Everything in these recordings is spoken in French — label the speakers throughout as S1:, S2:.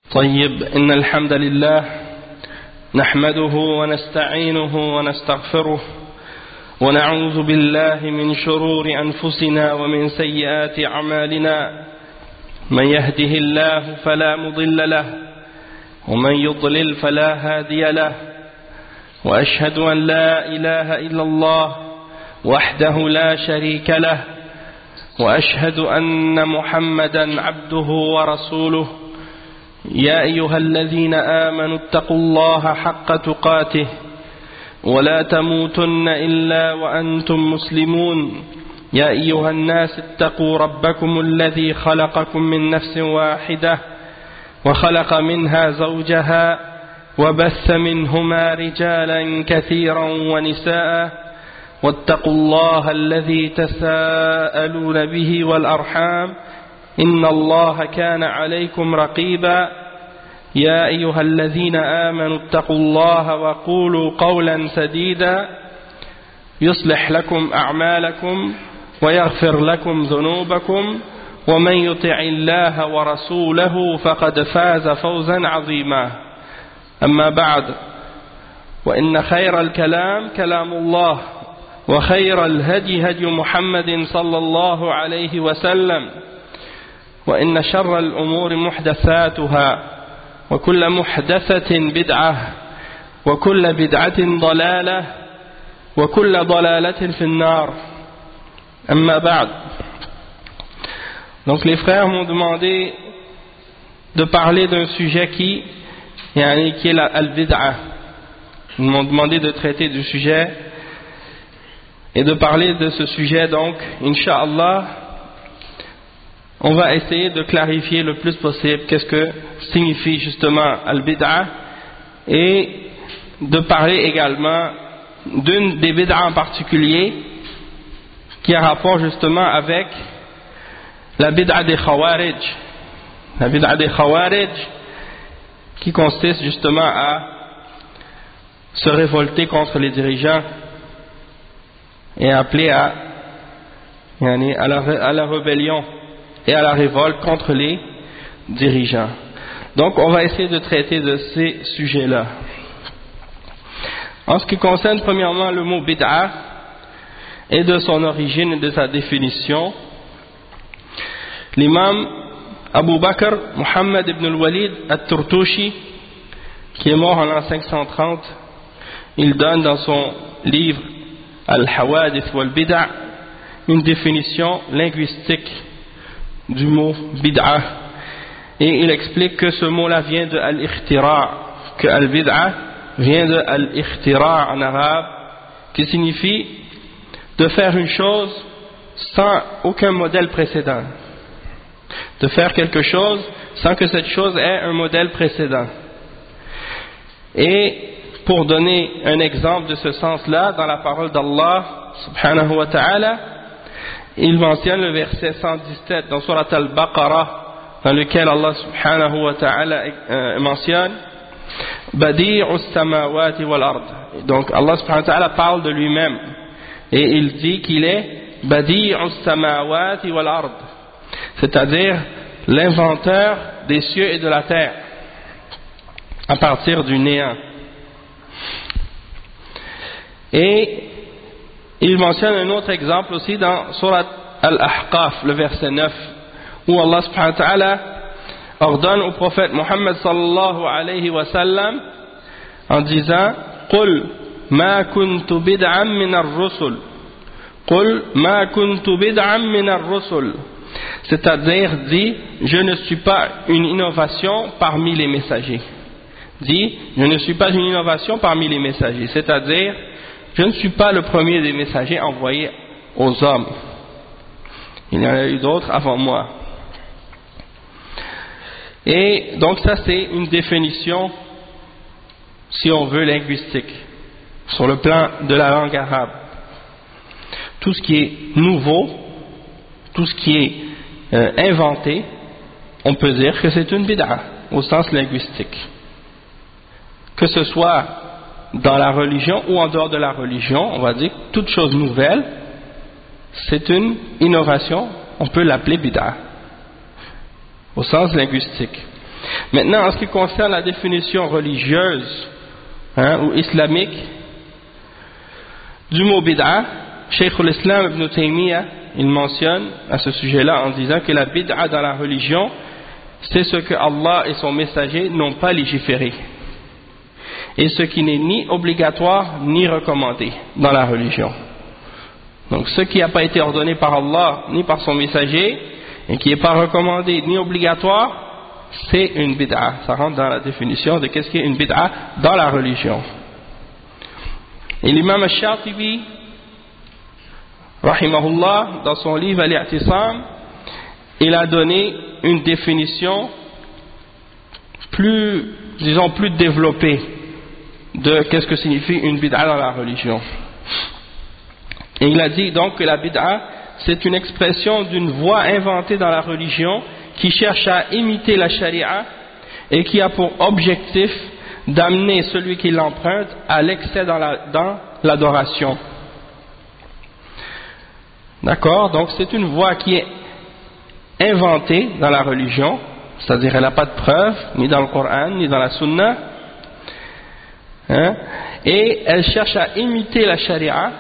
S1: طيب إن الحمد لله نحمده ونستعينه ونستغفره ونعوذ بالله من شرور أنفسنا ومن سيئات أعمالنا من يهده الله فلا مضل له ومن يضلل فلا هادي له وأشهد أن لا إله إلا الله وحده لا شريك له وأشهد أن محمدا عبده ورسوله يا أيها الذين آمنوا اتقوا الله حق تقاته ولا تموتن إلا وأنتم مسلمون يا أيها الناس اتقوا ربكم الذي خلقكم من نفس واحدة وخلق منها زوجها وبث منهما رجالا كثيرا ونساء واتقوا الله الذي تساءلون به والأرحام إن الله كان عليكم رقيبا يا أيها الذين آمنوا اتقوا الله وقولوا قولا سديدا يصلح لكم أعمالكم ويغفر لكم ذنوبكم ومن يطع الله ورسوله فقد فاز فوزا عظيما أما بعد وإن خير الكلام كلام الله وخير الهدي هدي محمد صلى الله عليه وسلم وإن شر الأمور محدثاتها وكل محدثة بدعة وكل بدعة ضلالة وكل ضلالة في النار أما بعد. Donc les frères m'ont demandé de parler d'un sujet qui est la al-bid'ah. Ils m'ont demandé de traiter du sujet et de parler de ce sujet. Donc Inch'Allah, on va essayer de clarifier le plus possible qu'est-ce que signifie justement al-bid'ah et de parler également d'une des bid'ah en particulier qui a rapport justement avec la bid'ah des Khawarij. La bid'ah des Khawarij qui consiste justement à se révolter contre les dirigeants et appeler à la rébellion et à la révolte contre les dirigeants. Donc on va essayer de traiter de ces sujets-là. En ce qui concerne premièrement le mot bid'ah et de son origine et de sa définition, l'imam Abu Bakr Muhammad ibn al-Walid al-Turtushi, qui est mort en l'an 530, il donne dans son livre Al-Hawadith wal-Bid'ah une définition linguistique du mot bid'ah, et il explique que ce mot-là vient de al-ikhtira', que al-bid'ah vient de al-ikhtira' en arabe, qui signifie de faire une chose sans aucun modèle précédent, de faire quelque chose sans que cette chose ait un modèle précédent. Et pour donner un exemple de ce sens-là, dans la parole d'Allah subhanahu wa ta'ala, il mentionne le verset 117 dans Surat al-Baqarah, dans lequel Allah subhanahu wa ta'ala mentionne Badi'us samawati wal ard. Donc Allah subhanahu wa ta'ala parle de lui-même et il dit qu'il est Badi'us samawati wal ard, c'est-à-dire l'inventeur des cieux et de la terre à partir du néant. Et il mentionne un autre exemple aussi dans Surat Al-Ahqaf, le verset 9, où Allah subhanahu wa ta'ala ordonne au prophète Muhammad sallallahu alayhi wa sallam en disant Qul ma kuntu bid'an min ar-rusul. Qul ma kuntu bid'an min ar-rusul. C'est-à-dire, dit, je ne suis pas une innovation parmi les messagers. Dit, je ne suis pas une innovation parmi les messagers. C'est-à-dire, je ne suis pas le premier des messagers envoyés aux hommes. Il y en a eu d'autres avant moi. Et donc ça c'est une définition, si on veut, linguistique, sur le plan de la langue arabe. Tout ce qui est nouveau, tout ce qui est inventé, on peut dire que c'est une bid'ah, au sens linguistique. Que ce soit dans la religion ou en dehors de la religion, on va dire que toute chose nouvelle, c'est une innovation, on peut l'appeler bid'ah, au sens linguistique. Maintenant, en ce qui concerne la définition religieuse ou islamique du mot bid'a, Cheikh al-Islam Ibn Taymiyyah, il mentionne à ce sujet-là en disant que la bid'a dans la religion, c'est ce que Allah et son messager n'ont pas légiféré, et ce qui n'est ni obligatoire ni recommandé dans la religion. Donc ce qui n'a pas été ordonné par Allah ni par son messager, et qui n'est pas recommandé ni obligatoire, c'est une bid'a. Ça rentre dans la définition de qu'est-ce qui est une bid'a dans la religion. Et l'imam al-Shatibi, rahimahullah, dans son livre Al-I'tisam, il a donné une définition plus développée de qu'est-ce que signifie une bid'a dans la religion. Et il a dit donc que la bid'a, c'est une expression d'une voie inventée dans la religion qui cherche à imiter la charia et qui a pour objectif d'amener celui qui l'emprunte à l'excès dans l'adoration. D'accord? Donc c'est une voie qui est inventée dans la religion, c'est-à-dire elle n'a pas de preuve, ni dans le Coran, ni dans la Sunna, et elle cherche à imiter la charia,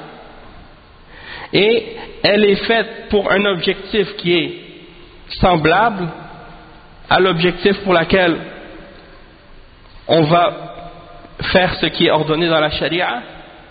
S1: et elle est faite pour un objectif qui est semblable à l'objectif pour lequel on va faire ce qui est ordonné dans la charia,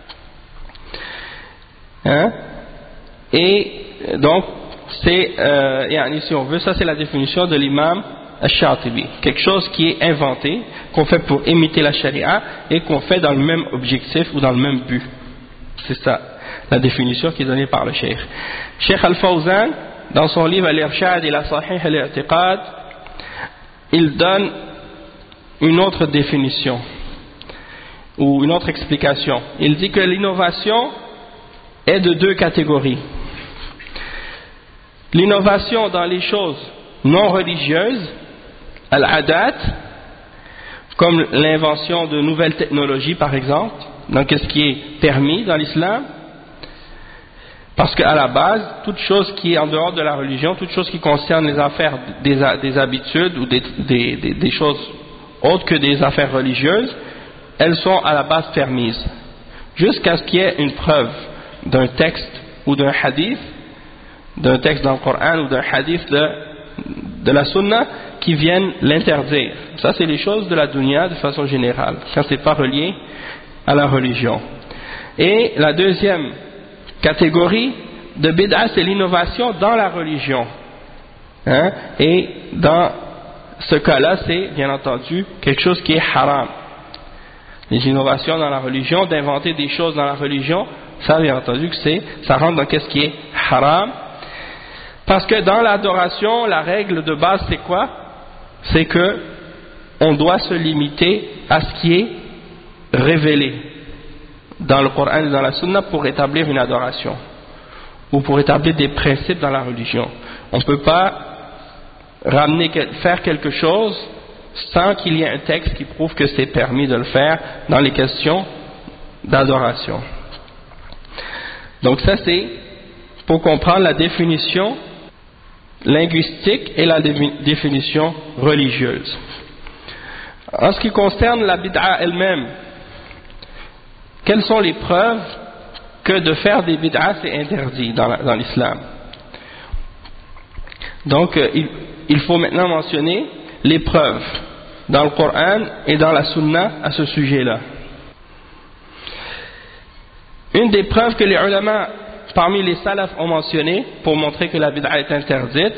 S1: et donc c'est si on veut, ça c'est la définition de l'imam al-Shatibi, quelque chose qui est inventé, qu'on fait pour imiter la charia et qu'on fait dans le même objectif ou dans le même but. C'est ça la définition qui est donnée par le Cheikh. Cheikh Al-Fawzan, dans son livre Al-Irshad ila Sahih al-I'tiqad, il donne une autre définition ou une autre explication. Il dit que l'innovation est de deux catégories. L'innovation dans les choses non religieuses, al-adat, comme l'invention de nouvelles technologies par exemple, donc ce qui est permis dans l'islam, parce qu'à la base, toute chose qui est en dehors de la religion, toute chose qui concerne les affaires des habitudes ou des choses autres que des affaires religieuses, elles sont à la base permises, jusqu'à ce qu'il y ait une preuve d'un texte ou d'un hadith, d'un texte dans le Coran ou d'un hadith de la Sunna qui viennent l'interdire. Ça c'est les choses de la dunya de façon générale, quand c'est pas relié à la religion. Et la deuxième catégorie de bid'a, c'est l'innovation dans la religion. Et dans ce cas-là, c'est bien entendu quelque chose qui est haram. Les innovations dans la religion, d'inventer des choses dans la religion, ça bien entendu que ça rentre dans ce qui est haram. Parce que dans l'adoration, la règle de base c'est quoi? C'est que on doit se limiter à ce qui est révélé dans le Coran et dans la Sunna pour établir une adoration ou pour établir des principes dans la religion. On ne peut pas faire quelque chose sans qu'il y ait un texte qui prouve que c'est permis de le faire dans les questions d'adoration. Donc ça c'est pour comprendre la définition linguistique et la définition religieuse. En ce qui concerne la bid'a elle-même, quelles sont les preuves que de faire des bid'a c'est interdit dans l'islam? Donc il faut maintenant mentionner les preuves dans le Coran et dans la Sunna à ce sujet-là. Une des preuves que les ulama parmi les salafs ont mentionné pour montrer que la bid'a est interdite,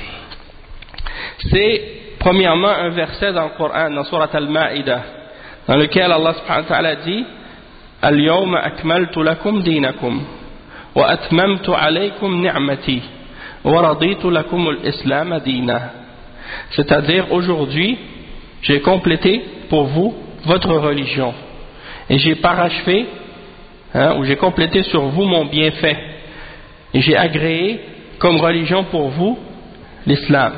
S1: c'est premièrement un verset dans le Coran, dans Surat Al-Ma'idah, dans lequel Allah subhanahu wa ta'ala dit Al-yawma akmaltu lakum dinakum wa atmamtu alaykum ni'mati wa raditu lakum al-islam dina. C'est-à-dire aujourd'hui j'ai complété pour vous votre religion et j'ai parachevé ou j'ai complété sur vous mon bienfait et j'ai agréé comme religion pour vous l'islam.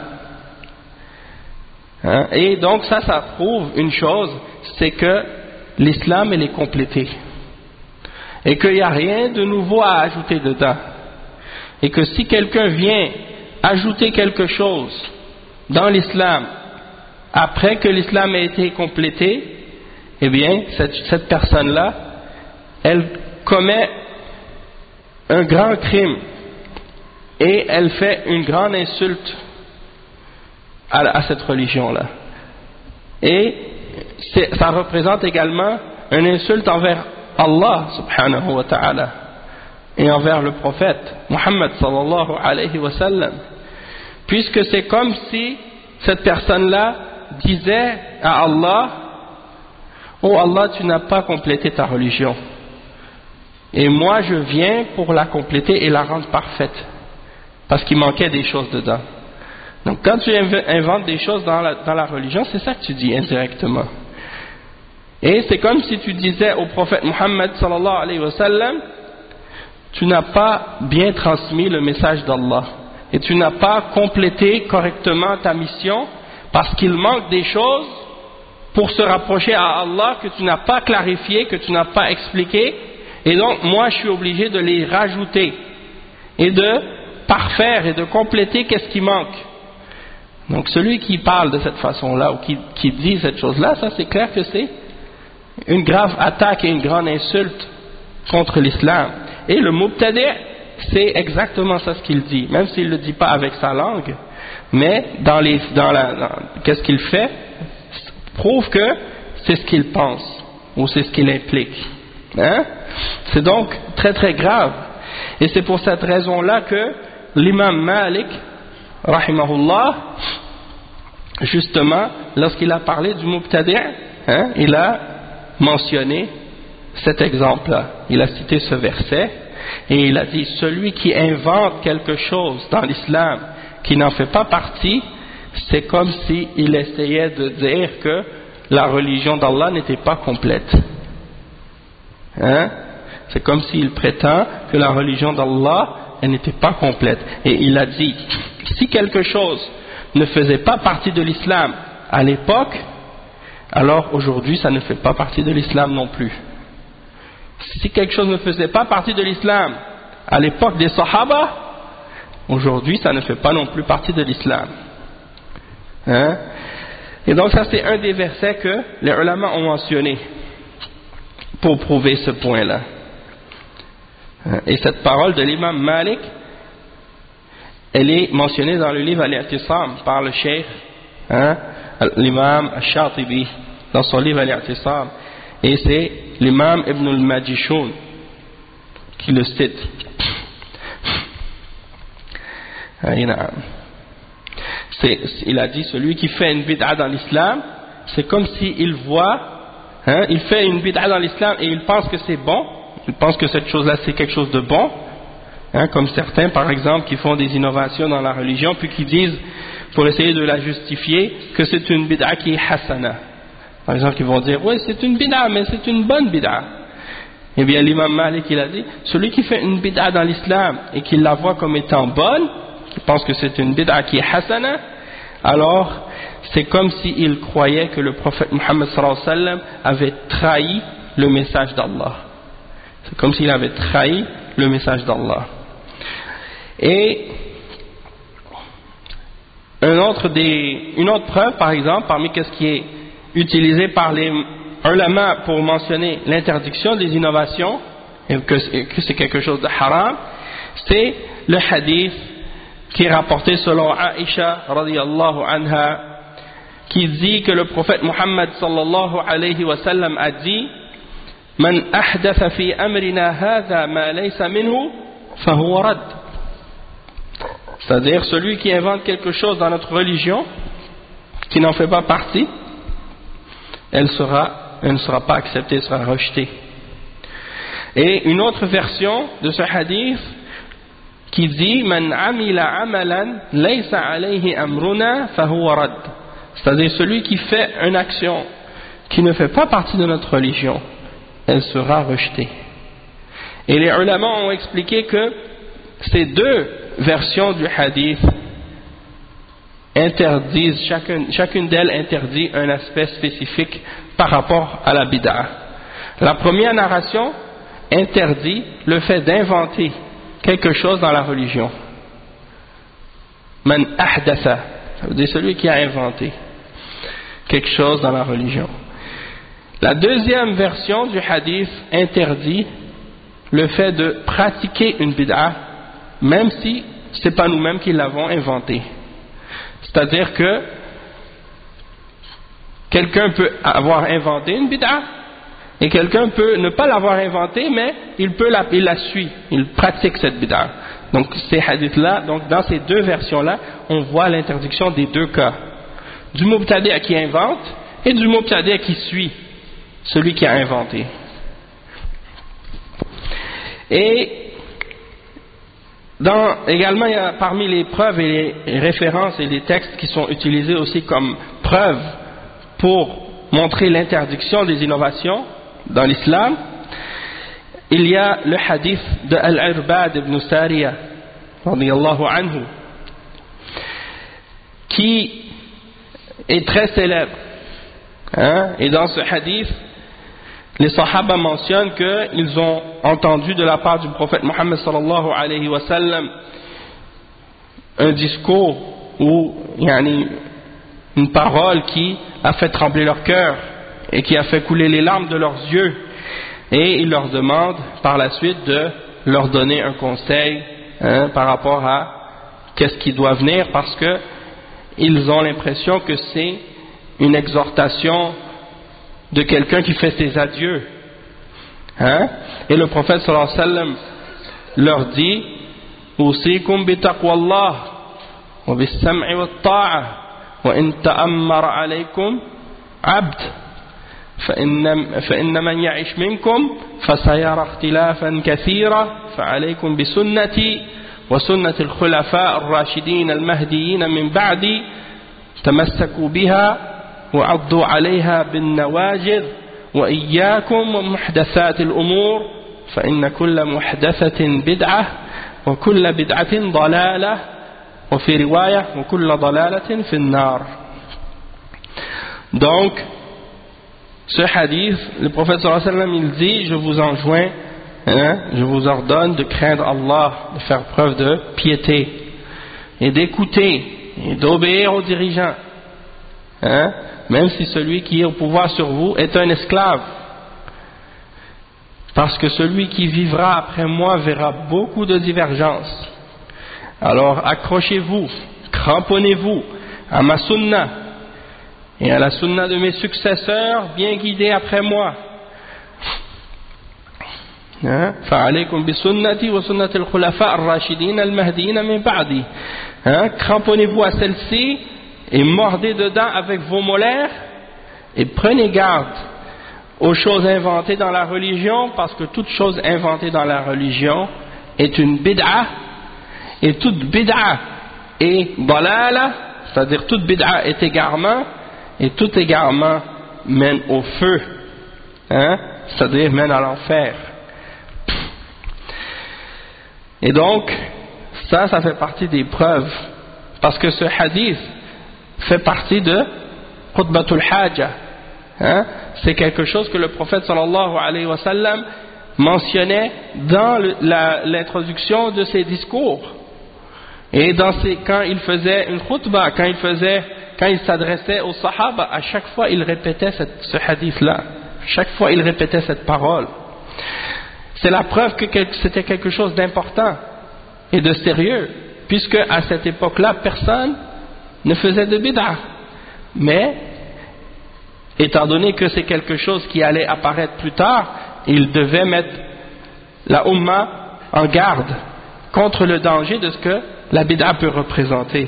S1: Et donc ça prouve une chose, c'est que l'islam elle est complété et qu'il n'y a rien de nouveau à ajouter dedans, et que si quelqu'un vient ajouter quelque chose dans l'islam après que l'islam a été complété, eh bien, cette personne-là, elle commet un grand crime et elle fait une grande insulte à cette religion-là. Et ça représente également une insulte envers Allah subhanahu wa ta'ala et envers le prophète Muhammad sallallahu alayhi wa sallam, puisque c'est comme si cette personne-là disait à Allah: oh Allah, tu n'as pas complété ta religion et moi je viens pour la compléter et la rendre parfaite, parce qu'il manquait des choses dedans. Donc quand tu inventes des choses dans la religion, c'est ça que tu dis indirectement. Et c'est comme si tu disais au prophète Muhammad sallallahu alayhi wa sallam: tu n'as pas bien transmis le message d'Allah et tu n'as pas complété correctement ta mission, parce qu'il manque des choses pour se rapprocher à Allah que tu n'as pas clarifié, que tu n'as pas expliqué, et donc moi je suis obligé de les rajouter et de parfaire et de compléter qu'est-ce qui manque. Donc celui qui parle de cette façon-là ou qui dit cette chose-là, ça c'est clair que c'est une grave attaque et une grande insulte contre l'islam. Et le mubtadi', c'est exactement ça ce qu'il dit, même s'il ne le dit pas avec sa langue, mais qu'est-ce qu'il fait prouve que c'est ce qu'il pense ou c'est ce qu'il implique. Hein? C'est donc très très grave. Et c'est pour cette raison-là que l'imam Malik rahimahullah, justement, lorsqu'il a parlé du mubtadi', hein, il a mentionné cet exemple-là. Il a cité ce verset et il a dit: celui qui invente quelque chose dans l'islam qui n'en fait pas partie, c'est comme s'il essayait de dire que la religion d'Allah n'était pas complète. Hein? C'est comme s'il prétend que la religion d'Allah, elle n'était pas complète. Et il a dit: si quelque chose ne faisait pas partie de l'islam à l'époque, alors aujourd'hui ça ne fait pas partie de l'islam non plus. Si quelque chose ne faisait pas partie de l'islam à l'époque des Sahaba, aujourd'hui ça ne fait pas non plus partie de l'islam. Hein? Et donc ça c'est un des versets que les ulama ont mentionné pour prouver ce point-là. Et cette parole de l'imam Malik, elle est mentionnée dans le livre Al-I'tisam par le cheikh, hein, l'imam Al-Shatibi, dans son livre Al-I'tisam, et c'est l'imam Ibn al-Majishun qui le cite. Il a dit: celui qui fait une bid'a dans l'islam, c'est comme s'il voit, hein, il fait une bid'a dans l'islam et il pense que c'est bon, il pense que cette chose-là c'est quelque chose de bon, hein, comme certains par exemple qui font des innovations dans la religion puis qui disent, pour essayer de la justifier, que c'est une bid'a qui est hasana. Par exemple, ils vont dire: oui, c'est une bid'a, mais c'est une bonne bid'a. Eh bien l'imam Malik il a dit: celui qui fait une bid'a dans l'islam et qui la voit comme étant bonne, qui pense que c'est une bid'a qui est hasana, alors c'est comme s'il croyait que le prophète Muhammad sallallahu alayhi wa sallam avait trahi le message d'Allah. C'est comme s'il avait trahi le message d'Allah. Et une autre preuve, par exemple, parmi ce qui est utilisé par les ulama pour mentionner l'interdiction des innovations, et que c'est quelque chose de haram, c'est le hadith qui est rapporté selon Aïcha radiyallahu anha, qui dit que le prophète Muhammad sallallahu alayhi wa sallam a dit: Man ahdatha fi amrina hadha ma laysa minhu fahuwa rad. C'est-à-dire celui qui invente quelque chose dans notre religion qui n'en fait pas partie, elle ne sera pas acceptée, elle sera rejetée. Et une autre version de ce hadith qui dit: Man amila amalan laysa alayhi amruna fahuwa rad. C'est-à-dire celui qui fait une action qui ne fait pas partie de notre religion, elle sera rejetée. Et les ulama ont expliqué que ces deux versions du hadith interdisent, chacune d'elles interdit un aspect spécifique par rapport à la bid'a. La première narration interdit le fait d'inventer quelque chose dans la religion. Man ahdatha, ça veut dire celui qui a inventé. quelque chose dans la religion. La deuxième version du hadith interdit le fait de pratiquer une bid'a, même si ce n'est pas nous-mêmes qui l'avons inventée. C'est-à-dire que quelqu'un peut avoir inventé une bid'a et quelqu'un peut ne pas l'avoir inventée, mais il la suit, il pratique cette bid'a. Donc ces hadiths-là, donc dans ces deux versions-là, on voit l'interdiction des deux cas, du mubtadi' qui invente et du mubtadi' qui suit celui qui a inventé. Et également, il y a parmi les preuves et les références et les textes qui sont utilisés aussi comme preuves pour montrer l'interdiction des innovations dans l'islam, il y a le hadith de Al-Irbad ibn Sariya radiyallahu anhu qui est très célèbre, et dans ce hadith les sahaba mentionnent qu'ils ont entendu de la part du prophète Mohammed sallallahu alayhi wa sallam un discours ou une parole qui a fait trembler leur cœur et qui a fait couler les larmes de leurs yeux, et il leur demande par la suite de leur donner un conseil par rapport à qu'est-ce qui doit venir, parce que ils ont l'impression que c'est une exhortation de quelqu'un qui fait ses adieux. Et le prophète sallallahu alayhi wa sallam leur dit: Usikum bi taqwallah wa bis sam'i wat ta'a wa in ta'ammara alaykum 'abd fa inna man ya'ish minkum fasayara ikhtilafan kathira fa alaykum bi sunnati wa sunnati al-khulafa ar-rashidin al-mahdiyyin min ba'di tamassaku biha وعضوا عليها بالنواجذ وإياكم ومحدثات الأمور فإن كل محدثة بدعة وكل بدعة ضلالة وفي رواية وكل ضلالة في النار. Donc ce hadith, le prophète sallallahu alayhi wa sallam, il dit: je vous enjoins, je vous ordonne de craindre Allah, de faire preuve de piété et d'écouter et d'obéir aux dirigeants, même si celui qui est au pouvoir sur vous est un esclave, parce que celui qui vivra après moi verra beaucoup de divergences. Alors accrochez-vous, cramponnez-vous à ma sunna et à la sunna de mes successeurs bien guidés après moi. فَعَلَيْكُمْ بِسُنَّتِي وَسُنَّةِ الْخُلَفَاءِ الرَّاشِدِينَ الْمَهْدِيِّينَ مِنْ بَعْدِي. Cramponnez-vous à celle-ci et mordez dedans avec vos molaires, et prenez garde aux choses inventées dans la religion, parce que toute chose inventée dans la religion est une bid'a, et toute bid'a est dalala, c'est-à-dire toute bid'a est égarement, et tout égarement mène au feu, c'est-à-dire mène à l'enfer. Et donc ça fait partie des preuves, parce que ce hadith fait partie de Khutbatul Haja. C'est quelque chose que le prophète sallallahu alayhi wa sallam mentionnait dans l'introduction de ses discours, et quand il faisait une khutbah, quand il s'adressait aux sahaba, à chaque fois il répétait ce hadith-là, chaque fois il répétait cette parole. C'est la preuve que c'était quelque chose d'important et de sérieux, puisque à cette époque-là personne ne faisait de bid'a, mais étant donné que c'est quelque chose qui allait apparaître plus tard, il devait mettre la Ummah en garde contre le danger de ce que la bid'a peut représenter.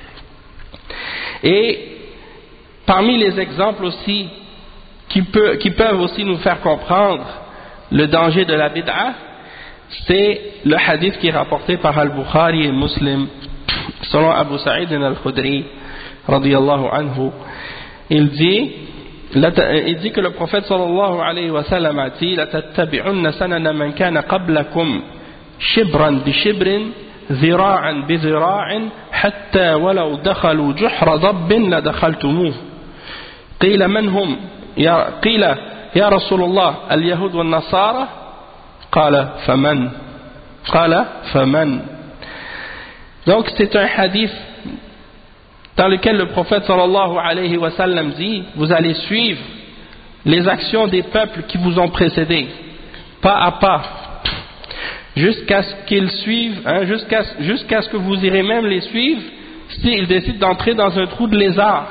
S1: Et parmi les exemples aussi qui peuvent aussi nous faire comprendre le danger de la bid'a, c'est le hadith qui est rapporté par Al-Bukhari et Muslim selon Abu Sa'id al-Khudri radiyallahu anhu. Il dit que le prophète sallallahu alayhi wa sallam a dit: لَتَتَّبِعُنَّ سَنَنَ مَنْ كَانَ قَبْلَكُمْ شِبْرًا بِشِبْرٍ ذِرَاعًا بِذِرَاعٍ حَتَّى وَلَوْ دَخَلُوا جُحْرَ ضَبٍّ لَدَخَلْتُمُوهُ قِيلَ مَنْ هُمْ قِيلَ يَا رَسُولُ اللَّهِ الْيَهُودُ وَالنَّصَارَى قَالَ فَمَنْ. Donc c'est un hadith dans lequel le prophète sallallahu alayhi wa sallam dit: vous allez suivre les actions des peuples qui vous ont précédés, pas à pas, jusqu'à ce qu'ils suivent, jusqu'à ce que vous irez même les suivre s'ils décident d'entrer dans un trou de lézard.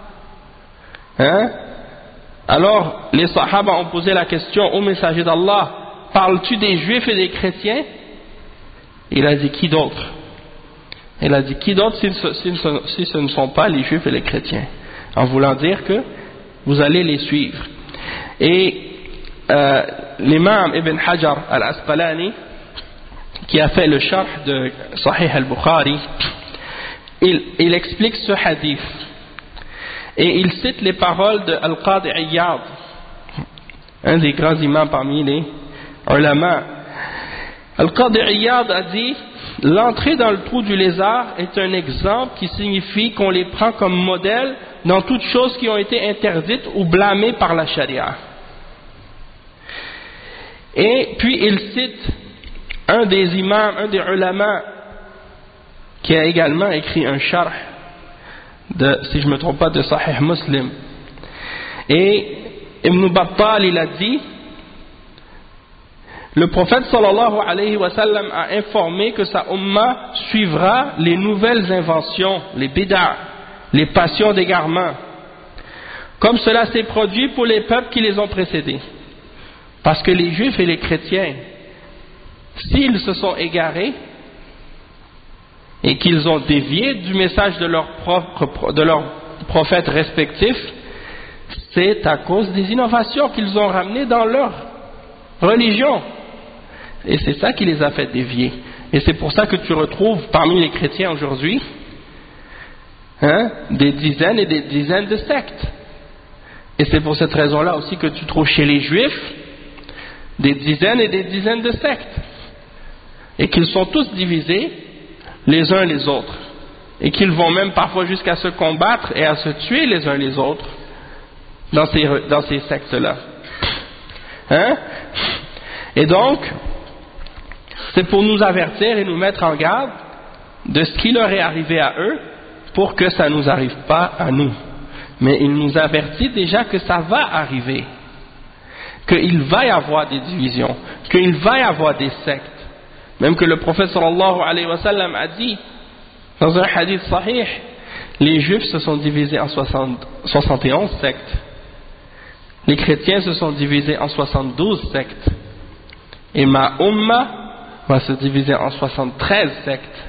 S1: Alors les sahaba ont posé la question au messager d'Allah: parles-tu des juifs et des chrétiens? Il a dit: qui d'autre? Il a dit: qui d'autre si ce ne sont pas les juifs et les chrétiens, en voulant dire que vous allez les suivre. Et l'imam Ibn Hajar al-Asqalani, qui a fait le sharh de Sahih al-Bukhari, il explique ce hadith et il cite les paroles de Al-Qadi Iyad, un des grands imams parmi les ulama. Al-Qadi Iyad a dit: l'entrée dans le trou du lézard est un exemple qui signifie qu'on les prend comme modèle dans toutes choses qui ont été interdites ou blâmées par la charia. Et puis il cite un des imams, un des ulama, qui a également écrit un sharh de, si je ne me trompe pas, de Sahih Muslim. Et Ibn Battal, il a dit: le prophète sallallahu alayhi wa sallam a informé que sa umma suivra les nouvelles inventions, les bid'a, les passions d'égarement, comme cela s'est produit pour les peuples qui les ont précédés. Parce que les juifs et les chrétiens, s'ils se sont égarés et qu'ils ont dévié du message de leurs prophètes respectifs, c'est à cause des innovations qu'ils ont ramenées dans leur religion. Et c'est ça qui les a fait dévier. Et c'est pour ça que tu retrouves parmi les chrétiens aujourd'hui des dizaines et des dizaines de sectes. Et c'est pour cette raison-là aussi que tu trouves chez les juifs des dizaines et des dizaines de sectes. Et qu'ils sont tous divisés les uns les autres. Et qu'ils vont même parfois jusqu'à se combattre et à se tuer les uns les autres dans ces sectes-là. Et donc, c'est pour nous avertir et nous mettre en garde de ce qui leur est arrivé à eux, pour que ça ne nous arrive pas à nous. Mais il nous avertit déjà que ça va arriver, qu'il va y avoir des divisions, qu'il va y avoir des sectes. Même que le prophète sallallahu alayhi wa sallam a dit dans un hadith sahih: les juifs se sont divisés en 71 sectes, les chrétiens se sont divisés en 72 sectes, et ma umma va se diviser en 73 sectes.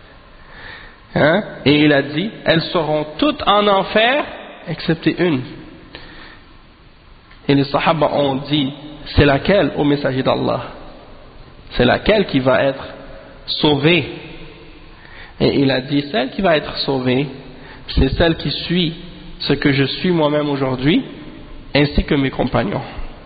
S1: Et il a dit: elles seront toutes en enfer excepté une. Et les sahaba ont dit: c'est laquelle, ô messager d'Allah? C'est laquelle qui va être sauvée? Et il a dit: celle qui va être sauvée, c'est celle qui suit ce que je suis moi-même aujourd'hui, ainsi que mes compagnons.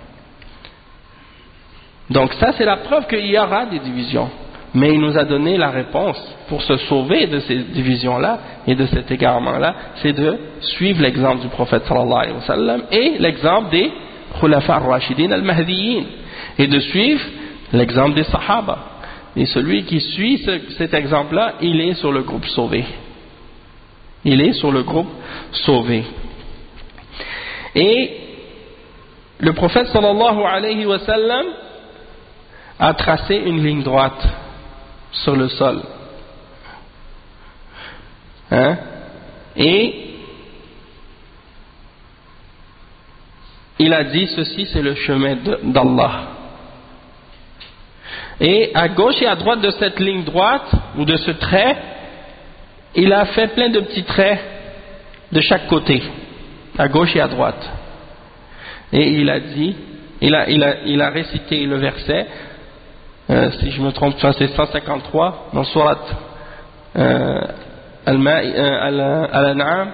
S1: Donc ça, c'est la preuve qu'il y aura des divisions. Mais il nous a donné la réponse pour se sauver de ces divisions-là et de cet égarement-là, c'est de suivre l'exemple du prophète sallallahu alayhi wa sallam et l'exemple des khulafa ar-rashidin al-mahdiyyin, et de suivre l'exemple des sahaba. Et celui qui suit cet exemple-là, il est sur le groupe sauvé. Il est sur le groupe sauvé. Et le prophète sallallahu alayhi wa sallam a tracé une ligne droite sur le sol. Et il a dit: ceci c'est le chemin d'Allah. Et à gauche et à droite de cette ligne droite, ou de ce trait, il a fait plein de petits traits de chaque côté, à gauche et à droite. Et il a dit, il a récité le verset, si je me trompe pas, c'est 153 dans Surat Al-An'am,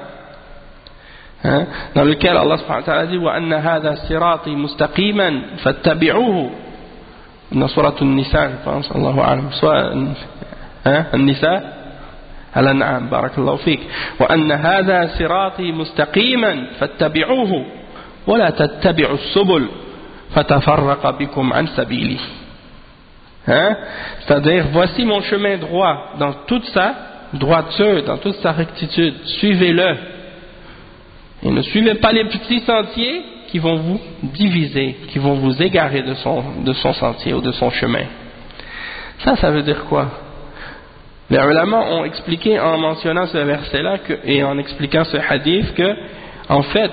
S1: dans lequel Allah subhanahu wa ta'ala dit: wa anna hadha sirati mustaqiman fattabi'uhu. Dans Surat Al-Nisa, je pense, Allahu a'lam, soit Al-Nisa, Al-An'am, barakallahu fik. Wa anna hadha sirati mustaqiman fattabi'uhu wa la tattabi'u as-subul fatafarraqa bikum an sabili. C'est-à-dire, voici mon chemin droit dans tout ça, droiture, dans toute sa rectitude. Suivez-le. Et ne suivez pas les petits sentiers qui vont vous diviser, qui vont vous égarer de son sentier ou de son chemin. Ça veut dire quoi? Les ulama ont expliqué en mentionnant ce verset-là et en expliquant ce hadith que, en fait,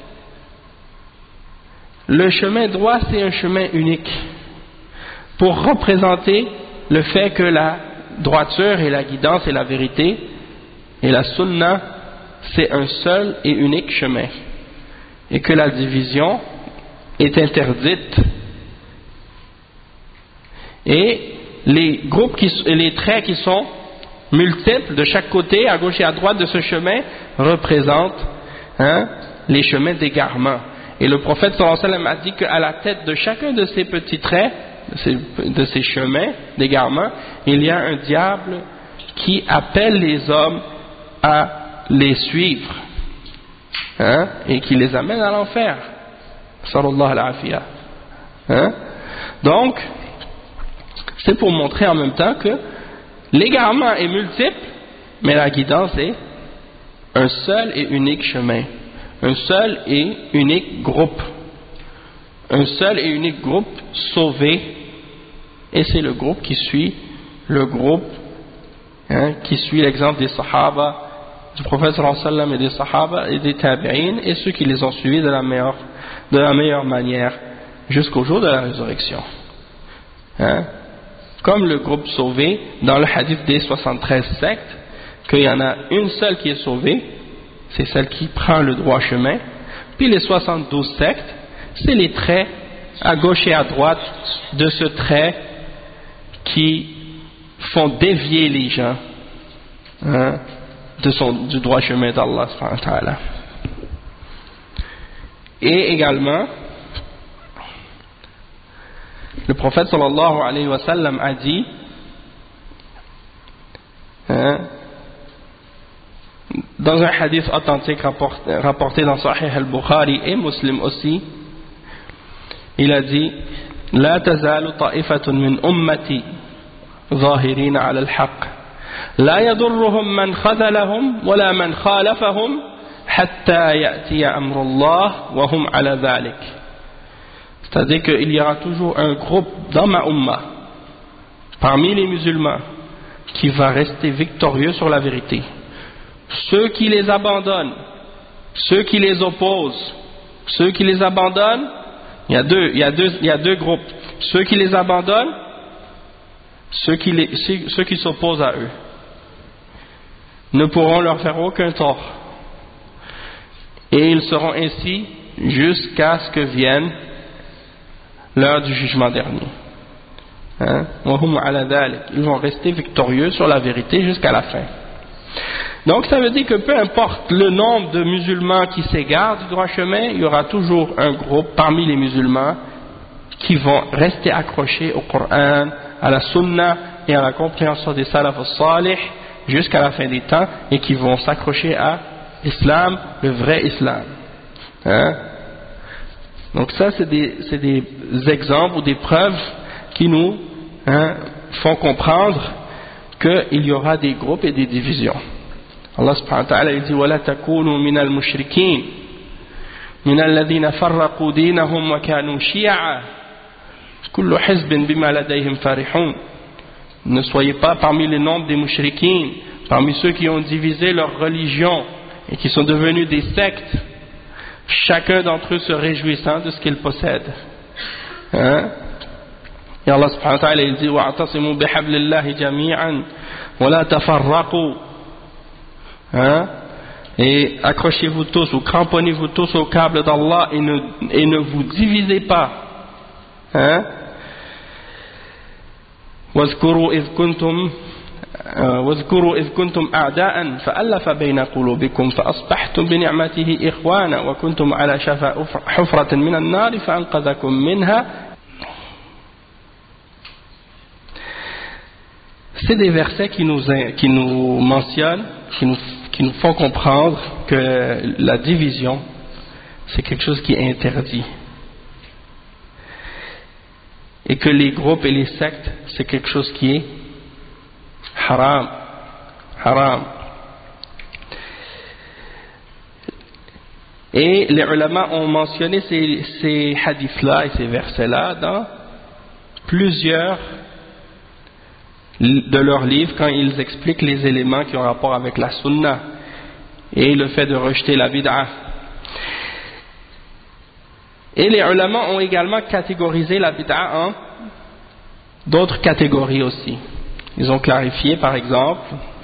S1: le chemin droit c'est un chemin unique pour représenter le fait que la droiture et la guidance et la vérité et la sunna c'est un seul et unique chemin et que la division est interdite et les traits qui sont multiples de chaque côté, à gauche et à droite de ce chemin représentent les chemins d'égarement. Et le prophète sallallahu alayhi wa sallam a dit qu'à la tête de chacun de ces petits traits, de ces chemins d'égarement, il y a un diable qui appelle les hommes à les suivre et qui les amène à l'enfer. Sallallahu alayhi wa sallam. Donc, c'est pour montrer en même temps que l'égarement est multiple, mais la guidance est un seul et unique chemin, un seul et unique groupe, un seul et unique groupe sauvé, et c'est le groupe qui suit qui suit l'exemple des Sahaba, du prophète sallallahu alayhi wa sallam et des Sahaba et des Tabi'in et ceux qui les ont suivis de la meilleure manière jusqu'au jour de la résurrection. Comme le groupe sauvé dans le hadith des 73 sectes, qu'il y en a une seule qui est sauvée, c'est celle qui prend le droit chemin, puis les 72 sectes, c'est les traits à gauche et à droite de ce trait qui font dévier les gens du droit chemin d'Allah subhanahu wa ta'ala. Et également, le prophète sallallahu alayhi wa sallam a dit dans un hadith authentique rapporté dans Sahih al-Bukhari et Muslim aussi, il a dit لا تزال طائفة من أمتي ظاهرين على الحق لا يضرهم من خذلهم ولا من خالفهم حتى يأتي أمر الله وهم على ذلك. C'est-à-dire qu'il y aura toujours un groupe dans ma umma, parmi les musulmans, qui va rester victorieux sur la vérité. Ceux qui les abandonnent, ceux qui les opposent, ceux qui les abandonnent, il y a deux groupes. Ceux qui les abandonnent, ceux qui s'opposent à eux, ne pourront leur faire aucun tort. Et ils seront ainsi jusqu'à ce que vienne l'heure du jugement dernier. Ils vont rester victorieux sur la vérité jusqu'à la fin. Donc ça veut dire que peu importe le nombre de musulmans qui s'égarent du droit chemin, il y aura toujours un groupe parmi les musulmans qui vont rester accrochés au Coran, à la Sunna et à la compréhension des Salaf al-Salih jusqu'à la fin des temps et qui vont s'accrocher à l'islam, le vrai islam. Donc ça c'est des exemples ou des preuves qui nous font comprendre qu'il y aura des groupes et des divisions. Allah subhanahu wa ta'ala dit وَلَا تَكُونُوا مِنَ الْمُشْرِكِينَ مِنَ الَّذِينَ فَرَّقُوا دِينَهُمْ وَكَانُوا شِيَعًا كُلُّ حِزْبٍ بِمَا لَدَيْهِمْ فَرِحُونَ. Ne soyez pas parmi les nombres des mushrikines, parmi ceux qui ont divisé leur religion et qui sont devenus des sectes, chacun d'entre eux se réjouissant de ce qu'il possède. Et Allah subhanahu wa ta'ala dit وَاعْتَصِمُوا بِحَبْلِ اللَّهِ جَمِيعًا وَلَا تَفَرَّقُوا. Et accrochez-vous tous ou cramponnez-vous tous au câble d'Allah et ne vous divisez pas. واذكروا إذ كنتم أعداء فألف بين قلوبكم فأصبحتم بنعمته إخوانا وكنتم على شفا حفرة من النار فأنقذكم منها. C'est des versets qui nous mentionnent, qui nous font comprendre que la division, c'est quelque chose qui est interdit. Et que les groupes et les sectes, c'est quelque chose qui est haram. haram. Et les ulama ont mentionné ces hadiths-là et ces versets-là dans plusieurs de leurs livres quand ils expliquent les éléments qui ont rapport avec la sunna et le fait de rejeter la bid'ah. Et les ulama ont également catégorisé la bid'ah en d'autres catégories aussi. Ils ont clarifié par exemple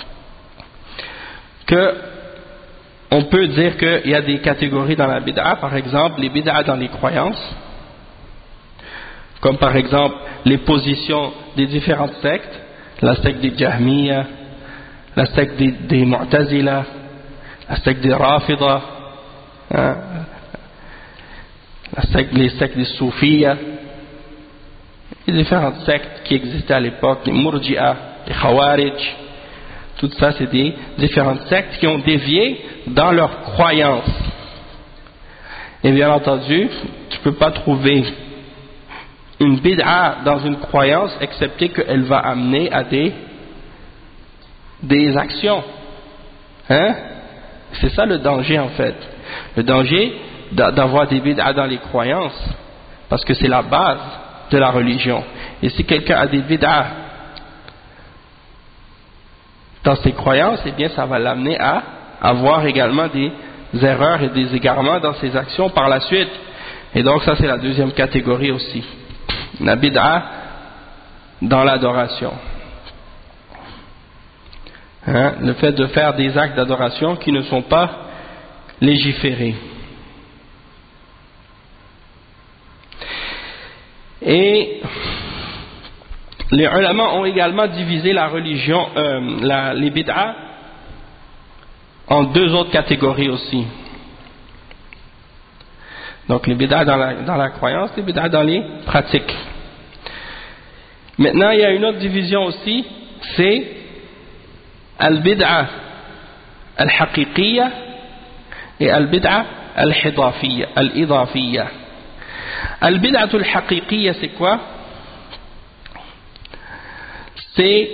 S1: que on peut dire qu'il y a des catégories dans la bid'ah, par exemple les bid'ah dans les croyances, comme par exemple les positions des différentes sectes, la secte des Jahmiya, la secte des Mu'tazila, la secte des Rafida, hein, les sectes des Soufiyya, les différentes sectes qui existaient à l'époque, les Murji'a, les Khawarij, tout ça c'est des différentes sectes qui ont dévié dans leurs croyances. Et bien entendu, tu ne peux pas trouver une bid'a dans une croyance excepté qu'elle va amener à des actions. Hein? C'est ça le danger en fait. Le danger d'avoir des bid'a dans les croyances, parce que c'est la base de la religion. Et si quelqu'un a des bid'a dans ses croyances, eh bien ça va l'amener à avoir également des erreurs et des égarements dans ses actions par la suite. Et donc ça c'est la deuxième catégorie aussi. La bid'a dans l'adoration. Hein, le fait de faire des actes d'adoration qui ne sont pas légiférés. Et les ulama ont également divisé la religion, les bid'a en deux autres catégories aussi. Donc les bid'a dans la croyance, les bid'a dans les pratiques. Maintenant il y a une autre division aussi, c'est al-bid'a al-haqiqiyya et al-bid'a al-idafiyya. Al-bid'a al-haqiqiyya c'est quoi? C'est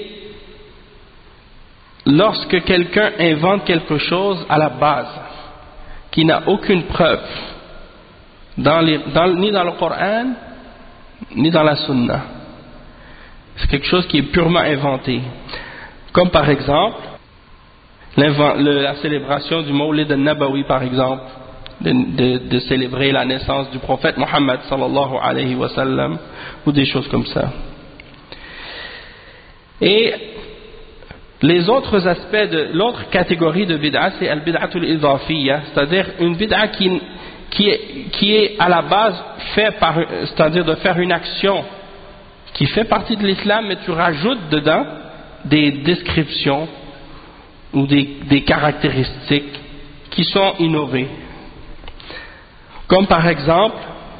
S1: lorsque quelqu'un invente quelque chose à la base qui n'a aucune preuve ni dans le Coran ni dans la Sunna. C'est quelque chose qui est purement inventé, comme par exemple la célébration du Mawlid al-Nabawi par exemple, de célébrer la naissance du prophète Mohammed sallallahu alayhi wa sallam, ou des choses comme ça. Et les autres aspects de l'autre catégorie de bid'a, c'est al-bid'atul idafiyya, c'est-à-dire une bid'a qui est à la base fait c'est-à-dire de faire une action qui fait partie de l'islam, mais tu rajoutes dedans des descriptions ou des caractéristiques qui sont innovées. Comme par exemple,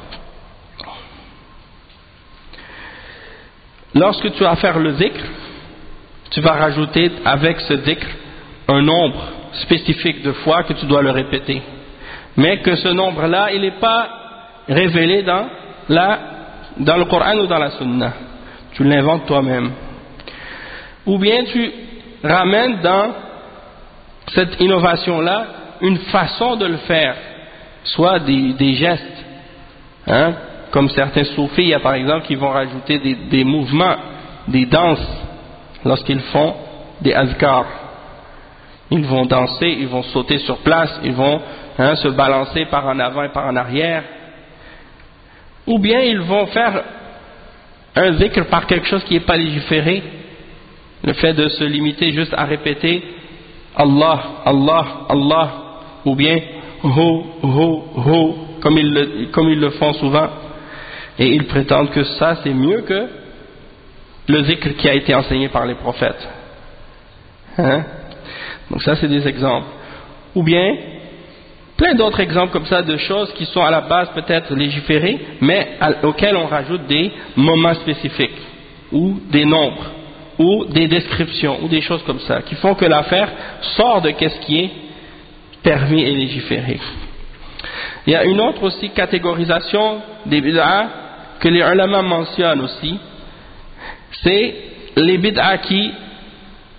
S1: lorsque tu vas faire le dhikr, tu vas rajouter avec ce dhikr un nombre spécifique de fois que tu dois le répéter. Mais que ce nombre-là, il n'est pas révélé dans le Coran ou dans la Sunna. Tu l'inventes toi-même. Ou bien tu ramènes dans cette innovation-là une façon de le faire, soit des gestes, hein, comme certains soufis, par exemple, qui vont rajouter des mouvements, des danses, lorsqu'ils font des azkar. Ils vont danser, ils vont sauter sur place, ils vont se balancer par en avant et par en arrière. Ou bien ils vont faire un zikr par quelque chose qui n'est pas légiféré. Le fait de se limiter juste à répéter Allah, Allah, Allah, ou bien Ho, Ho, Ho, comme ils le font souvent. Et ils prétendent que ça c'est mieux que le zikr qui a été enseigné par les prophètes. Hein? Donc ça c'est des exemples. Ou bien plein d'autres exemples comme ça de choses qui sont à la base peut-être légiférées, mais auxquelles on rajoute des moments spécifiques, ou des nombres, ou des descriptions, ou des choses comme ça, qui font que l'affaire sort de ce qui est permis et légiféré. Il y a une autre aussi catégorisation des bid'a que les ulama mentionnent aussi, c'est les bid'a qui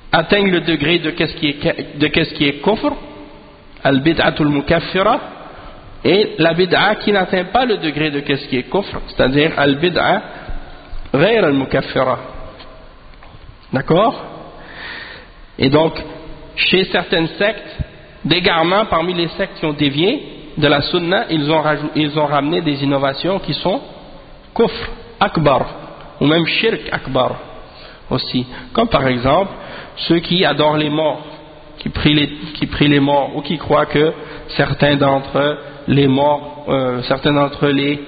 S1: atteignent le degré de qu'est-ce qui est kufr, al-bid'atul mukaffira, et la bid'a qui n'atteint pas le degré de qu'est-ce qui est kufr, c'est-à-dire al-bid'a ghayr al-mukaffira. D'accord? Et donc, chez certaines sectes d'égarement, parmi les sectes qui ont dévié de la sunna, ils ont ramené des innovations qui sont kufr akbar, ou même shirk akbar aussi, comme par exemple ceux qui adorent les morts, qui prient les morts, ou qui croient que certains d'entre les morts, certains d'entre les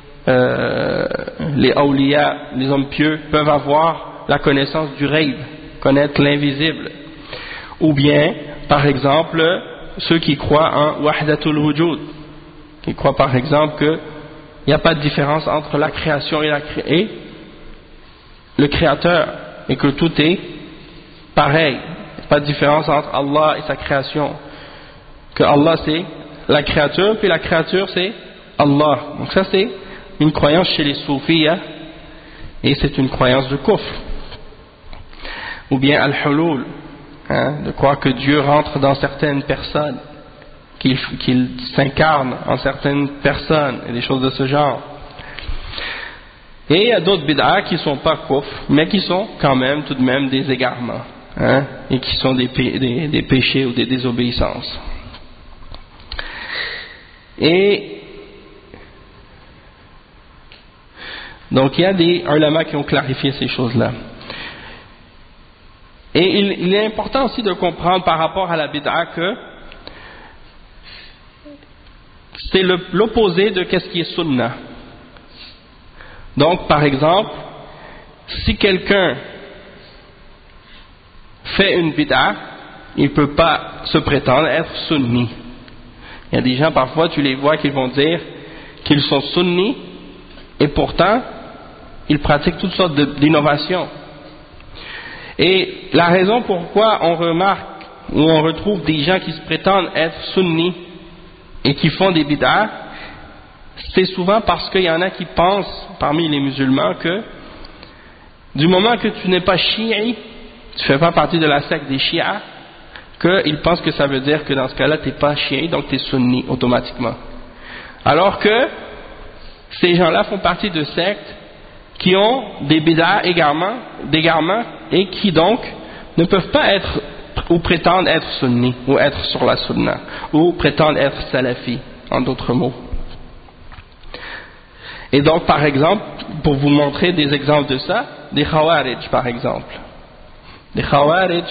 S1: awliya, les hommes pieux, peuvent avoir la connaissance du ghaib, connaître l'invisible. Ou bien, par exemple, ceux qui croient en wahdatul wujud, qui croient par exemple qu'il n'y a pas de différence entre la création et le créateur, et que tout est pareil, il n'y a pas de différence entre Allah et sa création, que Allah c'est la créature, puis la créature c'est Allah. Donc ça c'est une croyance chez les soufis, hein, et c'est une croyance de kufr. Ou bien al-hulul, hein, de croire que Dieu rentre dans certaines personnes, qu'il s'incarne en certaines personnes, et des choses de ce genre. Et il y a d'autres bid'a qui ne sont pas kufr, mais qui sont quand même tout de même des égarements, hein, et qui sont des péchés ou des désobéissances. Et donc il y a des ulama qui ont clarifié ces choses-là. Et il est important aussi de comprendre par rapport à la bid'a que c'est l'opposé de qu'est-ce qui est sunnah. Donc par exemple, si quelqu'un fait une bid'a, il ne peut pas se prétendre être sunni. Il y a des gens parfois, tu les vois, qui vont dire qu'ils sont sunnis et pourtant ils pratiquent toutes sortes d'innovations. Et la raison pourquoi on remarque ou on retrouve des gens qui se prétendent être sunnis et qui font des bid'ah, c'est souvent parce qu'il y en a qui pensent parmi les musulmans que du moment que tu n'es pas chiite, tu ne fais pas partie de la secte des chiites, qu'ils pensent que ça veut dire que dans ce cas-là tu n'es pas chiite, donc tu es sunni automatiquement. Alors que ces gens-là font partie de sectes qui ont des bid'ah d'égarement et qui donc ne peuvent pas être ou prétendre être sunni ou être sur la sunna ou prétendre être salafi, en d'autres mots. Et donc par exemple, pour vous montrer des exemples de ça, des khawarij par exemple. Les khawarij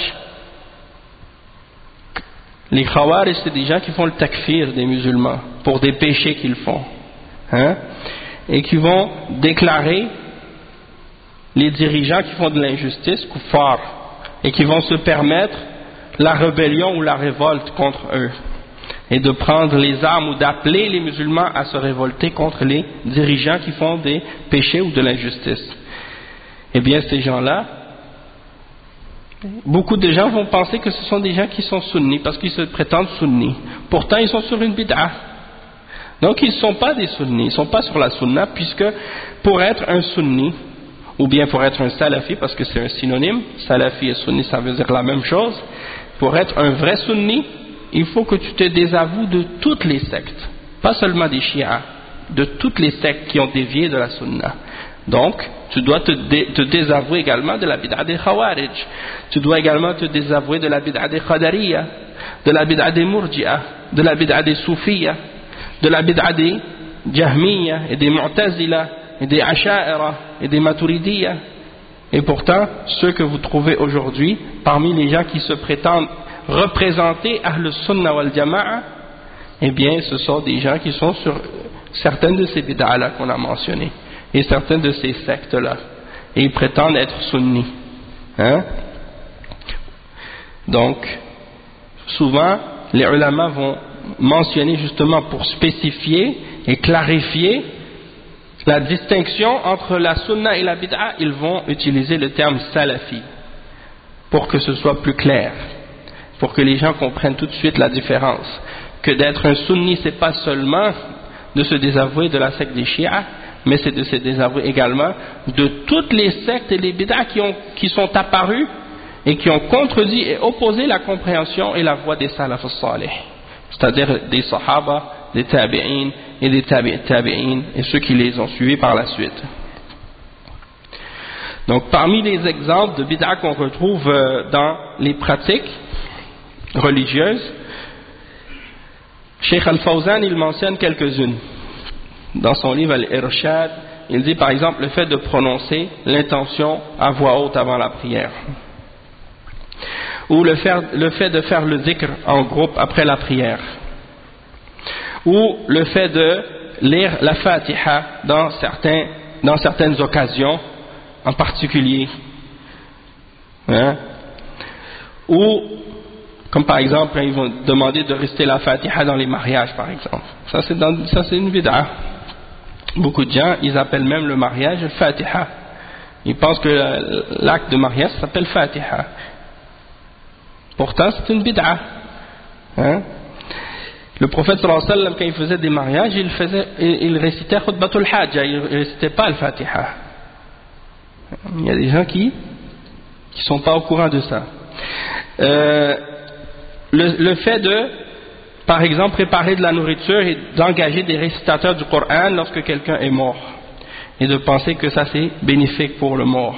S1: c'est des gens qui font le takfir des musulmans pour des péchés qu'ils font, hein, et qui vont déclarer les dirigeants qui font de l'injustice kuffar, et qui vont se permettre la rébellion ou la révolte contre eux, et de prendre les armes ou d'appeler les musulmans à se révolter contre les dirigeants qui font des péchés ou de l'injustice. Eh bien ces gens-là, beaucoup de gens vont penser que ce sont des gens qui sont sunnis parce qu'ils se prétendent sunnis, pourtant ils sont sur une bid'ah. Donc ils ne sont pas des sunnis, ils ne sont pas sur la sunna, puisque pour être un sunni ou bien pour être un salafi, parce que c'est un synonyme, salafi et sunni ça veut dire la même chose, pour être un vrai sunni, il faut que tu te désavoues de toutes les sectes, pas seulement des chiites, de toutes les sectes qui ont dévié de la sunna. Donc tu dois te désavouer également de la bid'a des khawarij, tu dois également te désavouer de la bid'a des qadariya, de la bid'a des murji'a, de la bid'a des soufiyya, de la bid'a des jahmiyya et des mu'tazila et des asha'ira et des maturidiyya. Et pourtant ceux que vous trouvez aujourd'hui parmi les gens qui se prétendent représenter Ahl Sunnah wal Jama'a, eh bien ce sont des gens qui sont sur certaines de ces bid'as là qu'on a mentionnées et certaines de ces sectes là, et ils prétendent être sunnis, hein? Donc souvent les ulama vont mentionner justement pour spécifier et clarifier la distinction entre la sunna et la bid'a, ils vont utiliser le terme salafi pour que ce soit plus clair, pour que les gens comprennent tout de suite la différence, que d'être un sunni c'est pas seulement de se désavouer de la secte des chiites, mais c'est de se désavouer également de toutes les sectes et les bid'ah qui sont apparues et qui ont contredit et opposé la compréhension et la voie des salaf as-salih, c'est-à-dire des sahaba, des tabi'in et des tabi'in et ceux qui les ont suivis par la suite. Donc parmi les exemples de bid'a qu'on retrouve dans les pratiques religieuses, Cheikh Al-Fawzan il mentionne quelques-unes dans son livre Al-Irshad. Il dit par exemple le fait de prononcer l'intention à voix haute avant la prière, ou le fait de faire le dhikr en groupe après la prière, ou le fait de lire la Fatiha dans certaines occasions en particulier, hein? Ou comme par exemple quand ils vont demander de réciter la Fatiha dans les mariages par exemple, ça c'est une bid'a. Beaucoup de gens ils appellent même le mariage le Fatiha, ils pensent que l'acte de mariage s'appelle Fatiha, pourtant c'est une bid'a, hein? Le prophète sallallahu alayhi wa sallam quand il faisait des mariages il récitait khutbatul hajja, il récitait pas le Fatiha. Il y a des gens qui sont pas au courant de ça. Le fait de, par exemple, préparer de la nourriture et d'engager des récitateurs du Coran lorsque quelqu'un est mort, et de penser que ça c'est bénéfique pour le mort.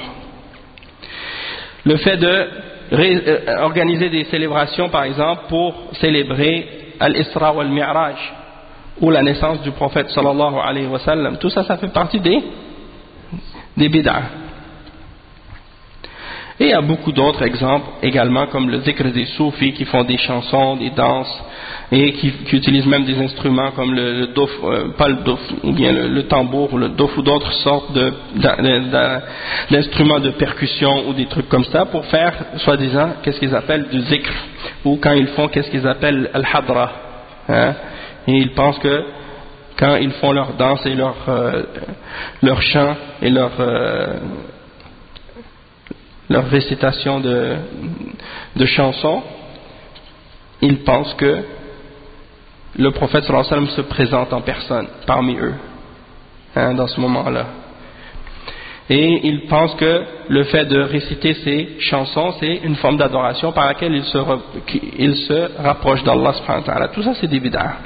S1: Le fait de organiser des célébrations, par exemple, pour célébrer Al-Isra wal-Mi'raj, ou la naissance du prophète sallallahu alayhi wa sallam, tout ça, ça fait partie des bid'ah. Et il y a beaucoup d'autres exemples également, comme le dhikr des soufis qui font des chansons, des danses, et qui utilisent même des instruments comme le dof, pas le dof, ou bien le tambour, ou le dof, ou d'autres sortes d'instruments de percussion, ou des trucs comme ça, pour faire, soi-disant, qu'est-ce qu'ils appellent du dhikr, ou quand ils font, qu'est-ce qu'ils appellent al-hadra, hein? Et ils pensent que quand ils font leur danse et leur chant et leur récitation de chansons, ils pensent que le prophète sallallahu alayhi wa sallam se présente en personne parmi eux, hein, dans ce moment-là. Et ils pensent que le fait de réciter ces chansons, c'est une forme d'adoration par laquelle ils se rapprochent d'Allah subhanahu wa ta'ala. Tout ça c'est des bid'ah.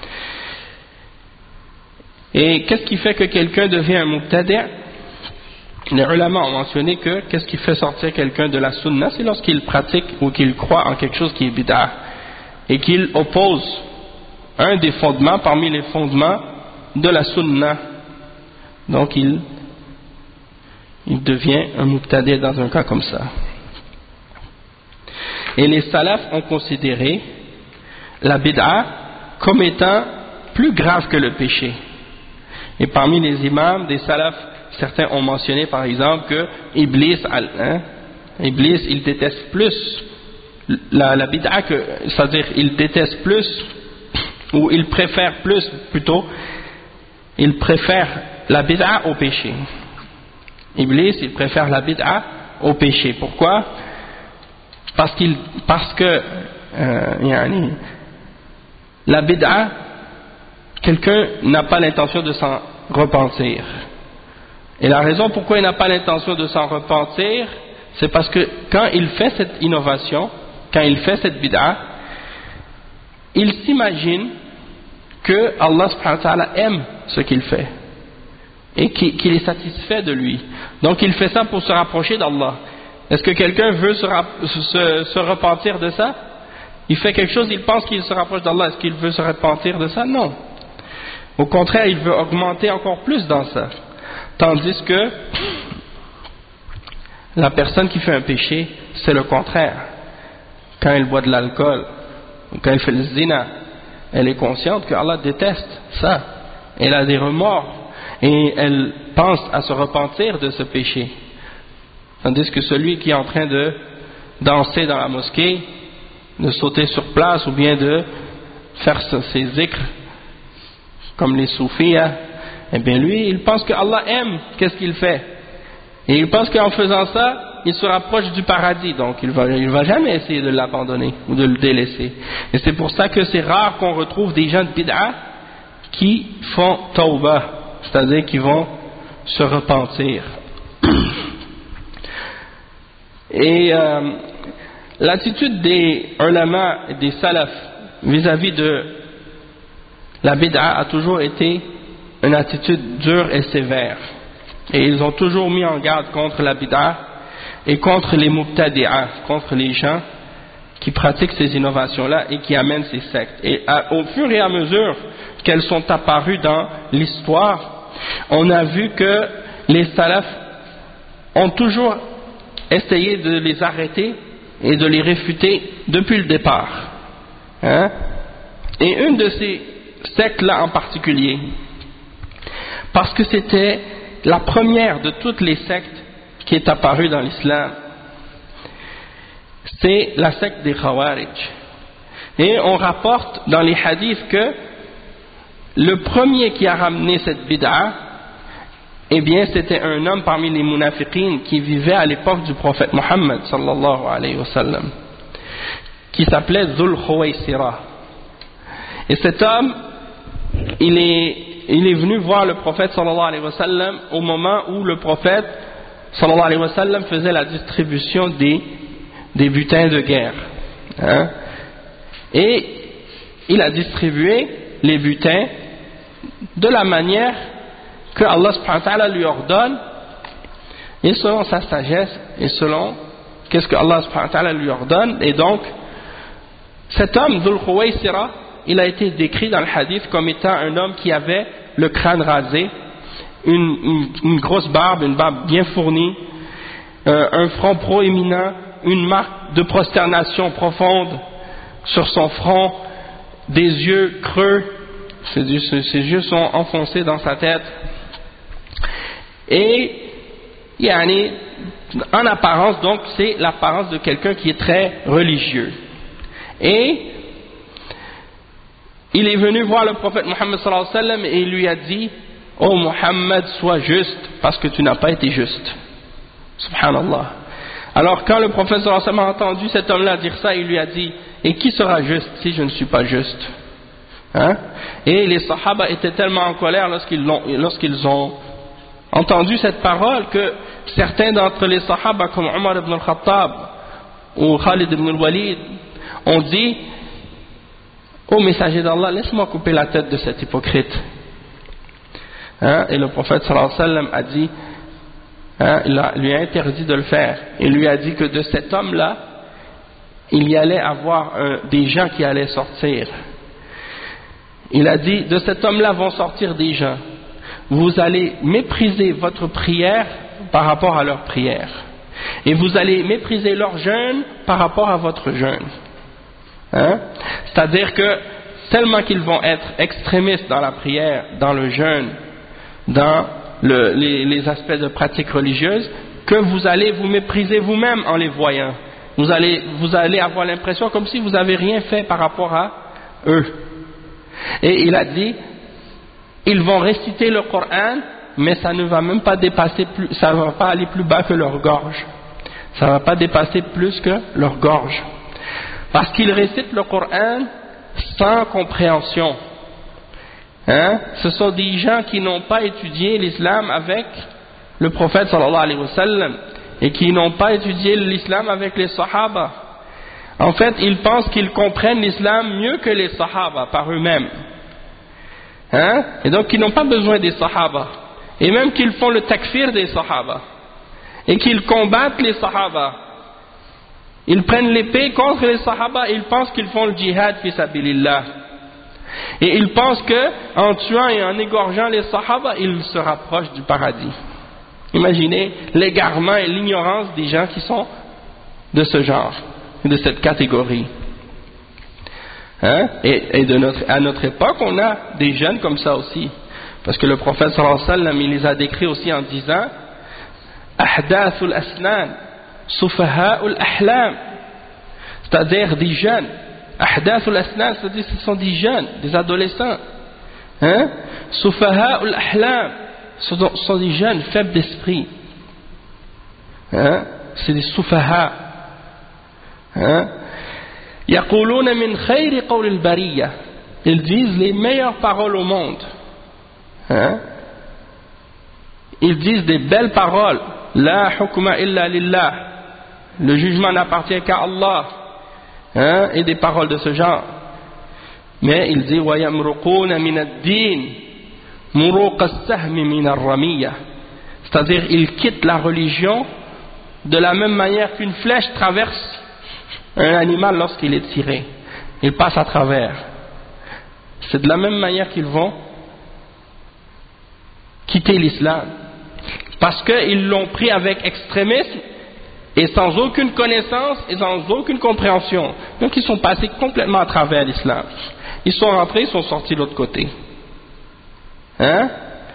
S1: Et qu'est-ce qui fait que quelqu'un devient un mubtadi'? Les ulama ont mentionné que qu'est-ce qui fait sortir quelqu'un de la sunna, c'est lorsqu'il pratique ou qu'il croit en quelque chose qui est bid'ah et qu'il oppose un des fondements parmi les fondements de la sunna. Donc il devient un mubtadi' dans un cas comme ça. Et les salafs ont considéré la bid'ah comme étant plus grave que le péché. Et parmi les imams des salafs, certains ont mentionné par exemple que Iblis il déteste plus la bid'a, c'est-à-dire il déteste plus, ou il préfère plus plutôt, il préfère la bid'a au péché. Iblis il préfère la bid'a au péché. Pourquoi? Parce que la bid'a, quelqu'un n'a pas l'intention de s'en repentir. Et la raison pourquoi il n'a pas l'intention de s'en repentir, c'est parce que quand il fait cette innovation, quand il fait cette bid'a, il s'imagine que Allah subhanahu wa ta'ala aime ce qu'il fait et qu'il est satisfait de lui. Donc il fait ça pour se rapprocher d'Allah. Est-ce que quelqu'un veut se repentir de ça? Il fait quelque chose, il pense qu'il se rapproche d'Allah. Est-ce qu'il veut se repentir de ça? Non. Au contraire, il veut augmenter encore plus dans ça. Tandis que la personne qui fait un péché, c'est le contraire. Quand elle boit de l'alcool, ou quand elle fait le zina, elle est consciente que Allah déteste ça. Elle a des remords et elle pense à se repentir de ce péché. Tandis que celui qui est en train de danser dans la mosquée, de sauter sur place ou bien de faire ses zikrs comme les soufis, eh bien lui, il pense que Allah aime qu'est-ce qu'il fait. Et il pense qu'en faisant ça, il se rapproche du paradis. Donc il va jamais essayer de l'abandonner ou de le délaisser. Et c'est pour ça que c'est rare qu'on retrouve des gens de bid'a qui font tawbah, c'est-à-dire qui vont se repentir. Et l'attitude des ulama et des salaf vis-à-vis de la bid'a a toujours été une attitude dure et sévère. Et ils ont toujours mis en garde contre la bid'a et contre les mubtadi'a, contre les gens qui pratiquent ces innovations-là et qui amènent ces sectes. Et au fur et à mesure qu'elles sont apparues dans l'histoire, on a vu que les salafs ont toujours essayé de les arrêter et de les réfuter depuis le départ. Hein? Et une de ces sectes-là en particulier, parce que c'était la première de toutes les sectes qui est apparue dans l'islam, c'est la secte des Khawarij. Et on rapporte dans les hadiths que le premier qui a ramené cette bid'a, eh bien c'était un homme parmi les munafiqines qui vivait à l'époque du prophète Mohammed sallallahu alayhi wa sallam, qui s'appelait Dhul Khuwaysira. Et cet homme, il est venu voir le prophète sallallahu alayhi wa sallam au moment où le prophète sallallahu alayhi wa sallam faisait la distribution des butins de guerre. Hein? Et il a distribué les butins de la manière que Allah subhanahu wa ta'ala lui ordonne, et selon sa sagesse, et selon qu'est-ce que Allah subhanahu wa ta'ala lui ordonne. Et donc, cet homme, Dhul Khuwaysira, il a été décrit dans le hadith comme étant un homme qui avait le crâne rasé, une grosse barbe, une barbe bien fournie, un front proéminent, une marque de prosternation profonde sur son front, des yeux creux, ses yeux sont enfoncés dans sa tête, et en apparence, donc, c'est l'apparence de quelqu'un qui est très religieux. Et il est venu voir le prophète Mohammed sallallahu alayhi wa sallam et il lui a dit: oh Mohammed, sois juste parce que tu n'as pas été juste. Subhanallah. Alors quand le prophète sallallahu alayhi wa sallam a entendu cet homme-là dire ça, il lui a dit: et qui sera juste si je ne suis pas juste? Hein? Et les sahaba étaient tellement en colère lorsqu'ils ont entendu cette parole que certains d'entre les sahaba comme Omar ibn al-Khattab ou Khalid ibn al-Walid ont dit: ô messager d'Allah, laisse-moi couper la tête de cet hypocrite. Hein? Et le prophète sallallahu alayhi wa sallam a dit, il lui a interdit de le faire. Il lui a dit que de cet homme-là, il y allait avoir des gens qui allaient sortir. Il a dit: de cet homme-là vont sortir des gens. Vous allez mépriser votre prière par rapport à leur prière. Et vous allez mépriser leur jeûne par rapport à votre jeûne. Hein? C'est-à-dire que tellement qu'ils vont être extrémistes dans la prière, dans le jeûne, dans les aspects de pratique religieuse, que vous allez vous mépriser vous-même en les voyant. Vous allez avoir l'impression comme si vous n'avez rien fait par rapport à eux. Et il a dit: ils vont réciter le Coran, mais ça ne va même pas dépasser plus, ça ne va pas aller plus bas que leur gorge. Ça ne va pas dépasser plus que leur gorge. Parce qu'ils récitent le Coran sans compréhension. Hein? Ce sont des gens qui n'ont pas étudié l'islam avec le prophète sallallahu alayhi wa sallam et qui n'ont pas étudié l'islam avec les sahaba. En fait, ils pensent qu'ils comprennent l'islam mieux que les sahaba par eux-mêmes. Hein? Et donc ils n'ont pas besoin des sahaba. Et même qu'ils font le takfir des sahaba. Et qu'ils combattent les sahaba. Ils prennent l'épée contre les sahaba et ils pensent qu'ils font le djihad fi sabilillah. Et ils pensent qu'en tuant et en égorgeant les sahaba, ils se rapprochent du paradis. Imaginez l'égarement et l'ignorance des gens qui sont de ce genre, de cette catégorie. Hein? Et à notre époque, on a des jeunes comme ça aussi. Parce que le prophète sallallahu alayhi wa sallam, il les a décrits aussi en disant: ahdathul asnan, sufaha'ul ahlam. C'est-à-dire des jeunes. Ahdathul asnan, c'est-à-dire ce sont des jeunes, des adolescents. Hein? Sufaha'ul ahlam, ce sont des jeunes faibles d'esprit. Hein? C'est des sufaha. Hein? Yaquluna min khayri qawli al-bariyya. Ils disent les meilleures paroles au monde. Hein? Ils disent des belles paroles. La hukma illa lillah. Le jugement n'appartient qu'à Allah, hein, et des paroles de ce genre. Mais il dit وَيَمْرُقُونَ مِنَ الدِّينِ مُرُوقَ السَّهْمِ مِنَ الرَّمِيَّةِ, c'est-à-dire ils quittent la religion de la même manière qu'une flèche traverse un animal lorsqu'il est tiré. Ils passent à travers. C'est de la même manière qu'ils vont quitter l'islam, parce qu'ils l'ont pris avec extrémisme et sans aucune connaissance et sans aucune compréhension. Donc ils sont passés complètement à travers l'islam. Ils sont rentrés, ils sont sortis de l'autre côté. Hein?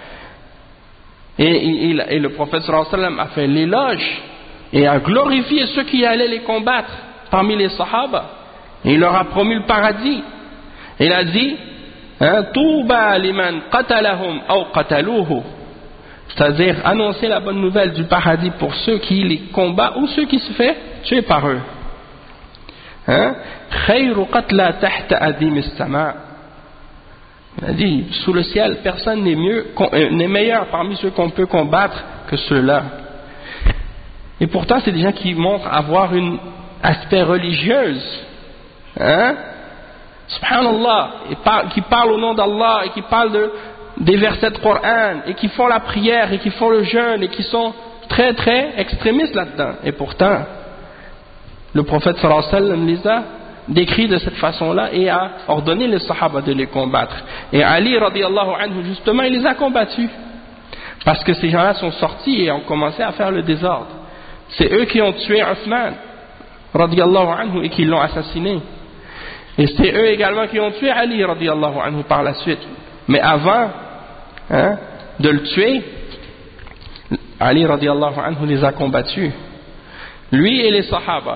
S1: Et le prophète sallallahu alayhi wa sallam a fait l'éloge et a glorifié ceux qui allaient les combattre parmi les sahaba. Et il leur a promis le paradis. Et il a dit Touba liman qatalahum aw qataluhu, c'est-à-dire annoncer la bonne nouvelle du paradis pour ceux qui les combattent ou ceux qui se font tuer par eux. Khayru qatla tahta adim as-sama', il a dit sous le ciel personne n'est meilleur parmi ceux qu'on peut combattre que ceux-là. Et pourtant c'est des gens qui montrent avoir un aspect religieuse, subhanallah, qui parlent au nom d'Allah et qui parlent des versets de Coran et qui font la prière et qui font le jeûne et qui sont très très extrémistes là-dedans. Et pourtant le prophète sallallahu alayhi wa sallam les a décrits de cette façon-là et a ordonné les sahaba de les combattre. Et Ali radiallahu anhu justement il les a combattus parce que ces gens-là sont sortis et ont commencé à faire le désordre. C'est eux qui ont tué Uthman radiallahu anhu et qui l'ont assassiné. Et c'est eux également qui ont tué Ali radiallahu anhu par la suite. Mais avant de le tuer, Ali radiallahu anhu les a combattus, lui et les sahaba.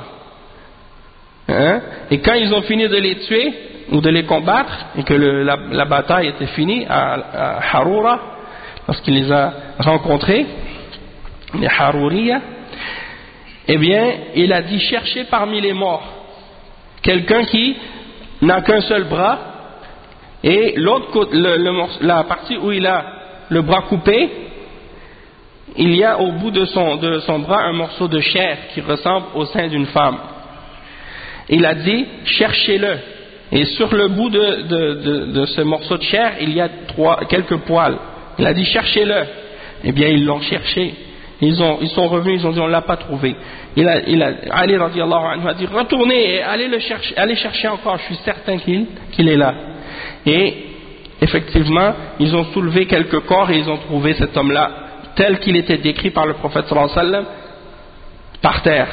S1: Et quand ils ont fini de les tuer ou de les combattre et que la bataille était finie à Harura, lorsqu'il les a rencontrés, les Haruriya, eh bien il a dit cherchez parmi les morts quelqu'un qui n'a qu'un seul bras et l'autre côté, la partie où il a le bras coupé, il y a au bout de son bras un morceau de chair qui ressemble au sein d'une femme. Il a dit cherchez-le, et sur le bout de ce morceau de chair il y a quelques poils. Il a dit cherchez-le. Eh bien ils l'ont cherché, ils sont revenus, ils ont dit on ne l'a pas trouvé. Ali radiallahu anhu a dit retournez et allez chercher encore, je suis certain qu'il est là. Et effectivement ils ont soulevé quelques corps et ils ont trouvé cet homme-là tel qu'il était décrit par le prophète sallallahu alayhi wa sallam par terre.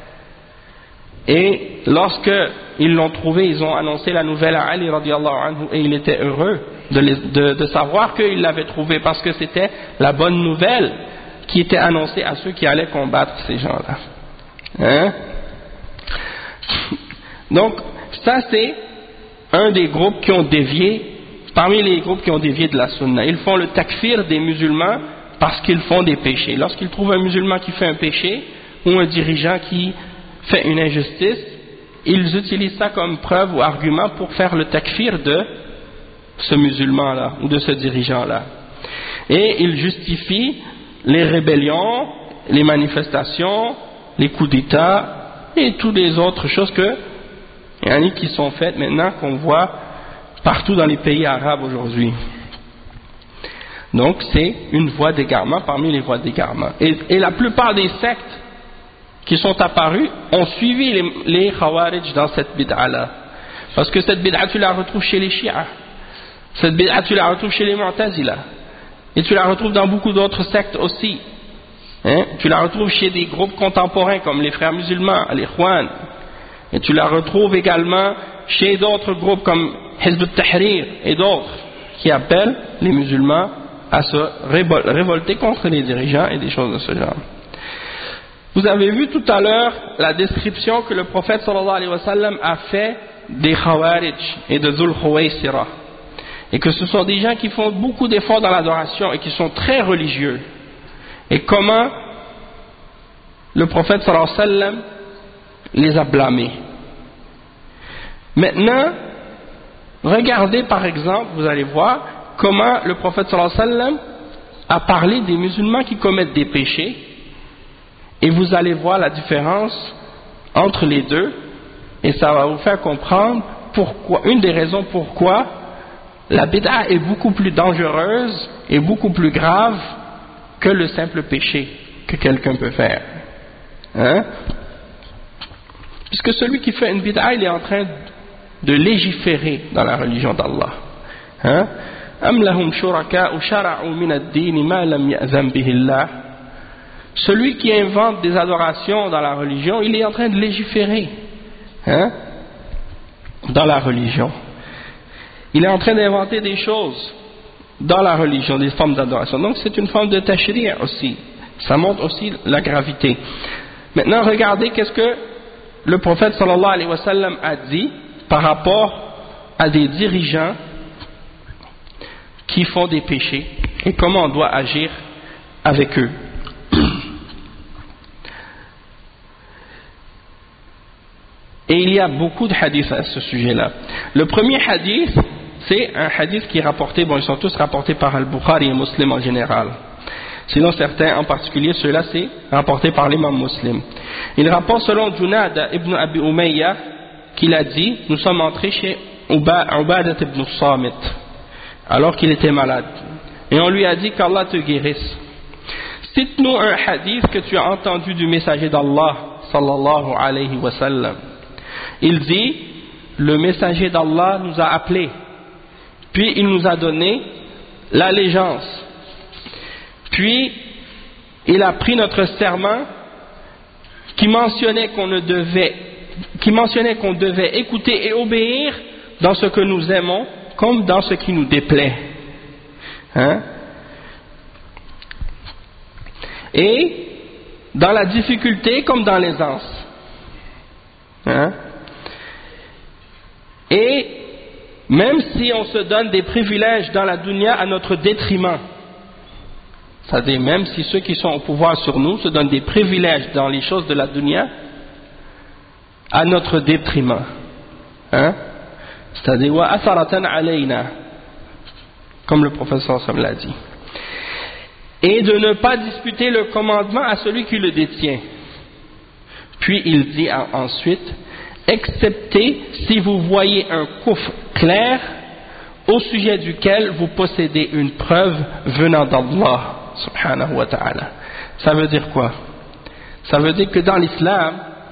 S1: Et lorsque ils l'ont trouvé, ils ont annoncé la nouvelle à Ali radiallahu anhu et il était heureux de savoir qu'il l'avait trouvé parce que c'était la bonne nouvelle qui était annoncée à ceux qui allaient combattre ces gens-là. Donc ça c'est un des groupes qui ont dévié, parmi les groupes qui ont dévié de la sunna. Ils font le takfir des musulmans parce qu'ils font des péchés. Lorsqu'ils trouvent un musulman qui fait un péché ou un dirigeant qui fait une injustice, ils utilisent ça comme preuve ou argument pour faire le takfir de ce musulman-là ou de ce dirigeant-là. Et ils justifient les rébellions, les manifestations, les coups d'État et toutes les autres choses qui sont faites maintenant, qu'on voit partout dans les pays arabes aujourd'hui. Donc c'est une voie d'égarement parmi les voies d'égarement. Et la plupart des sectes qui sont apparus ont suivi les Khawarij dans cette bid'a-là. Parce que cette bid'a, tu la retrouves chez les Shia. Cette bid'a, tu la retrouves chez les Mu'tazila. Et tu la retrouves dans beaucoup d'autres sectes aussi. Tu la retrouves chez des groupes contemporains comme les frères musulmans, les Ikhwan. Et tu la retrouves également chez d'autres groupes comme Hizb al-Tahrir et d'autres qui appellent les musulmans à se révolter contre les dirigeants et des choses de ce genre. Vous avez vu tout à l'heure la description que le prophète sallallahu alayhi wa sallam a fait des Khawarij et de Dhul Khuwaysira, et que ce sont des gens qui font beaucoup d'efforts dans l'adoration et qui sont très religieux, et comment le prophète sallallahu alayhi wa sallam les a blâmés. Maintenant, regardez par exemple, vous allez voir comment le prophète sallallahu alayhi wa sallam a parlé des musulmans qui commettent des péchés, et vous allez voir la différence entre les deux, et ça va vous faire comprendre pourquoi, une des raisons pourquoi la bid'a est beaucoup plus dangereuse et beaucoup plus grave que le simple péché que quelqu'un peut faire. Hein? Puisque celui qui fait une bid'a, il est en train de légiférer dans la religion d'Allah. Hein? Am lahum shuraka'u shara'u min ad-din ma lam ya'zam bihi Allah. Celui qui invente des adorations dans la religion, il est en train de légiférer, hein, dans la religion. Il est en train d'inventer des choses dans la religion, des formes d'adoration. Donc c'est une forme de tashri' aussi. Ça montre aussi la gravité. Maintenant, regardez qu'est-ce que le prophète sallallahu alayhi wa sallam a dit par rapport à des dirigeants qui font des péchés et comment on doit agir avec eux. Et il y a beaucoup de hadiths à ce sujet-là. Le premier hadith, c'est un hadith qui est rapporté, bon, ils sont tous rapportés par Al-Bukhari et Muslim en général. Sinon, certains, en particulier, ceux-là, c'est rapporté par l'imam Muslim. Il rapporte selon Junad ibn Abi Umayya qu'il a dit, nous sommes entrés chez Ubadat ibn Samit, alors qu'il était malade. Et on lui a dit qu'Allah te guérisse. Cite-nous un hadith que tu as entendu du messager d'Allah, sallallahu alayhi wa sallam. Il dit, le messager d'Allah nous a appelés, puis il nous a donné l'allégeance, puis il a pris notre serment qui mentionnait qu'on devait écouter et obéir dans ce que nous aimons comme dans ce qui nous déplaît. Hein? Et dans la difficulté comme dans l'aisance. Hein? Et même si on se donne des privilèges dans la dunya à notre détriment, c'est-à-dire même si ceux qui sont au pouvoir sur nous se donnent des privilèges dans les choses de la dunya à notre détriment, hein? C'est-à-dire wa atharatan alayna, comme le professeur Sam l'a dit, et de ne pas disputer le commandement à celui qui le détient. Puis il dit ensuite, excepté si vous voyez un kufr clair au sujet duquel vous possédez une preuve venant d'Allah subhanahu wa ta'ala. Ça veut dire quoi? Ça veut dire que dans l'islam,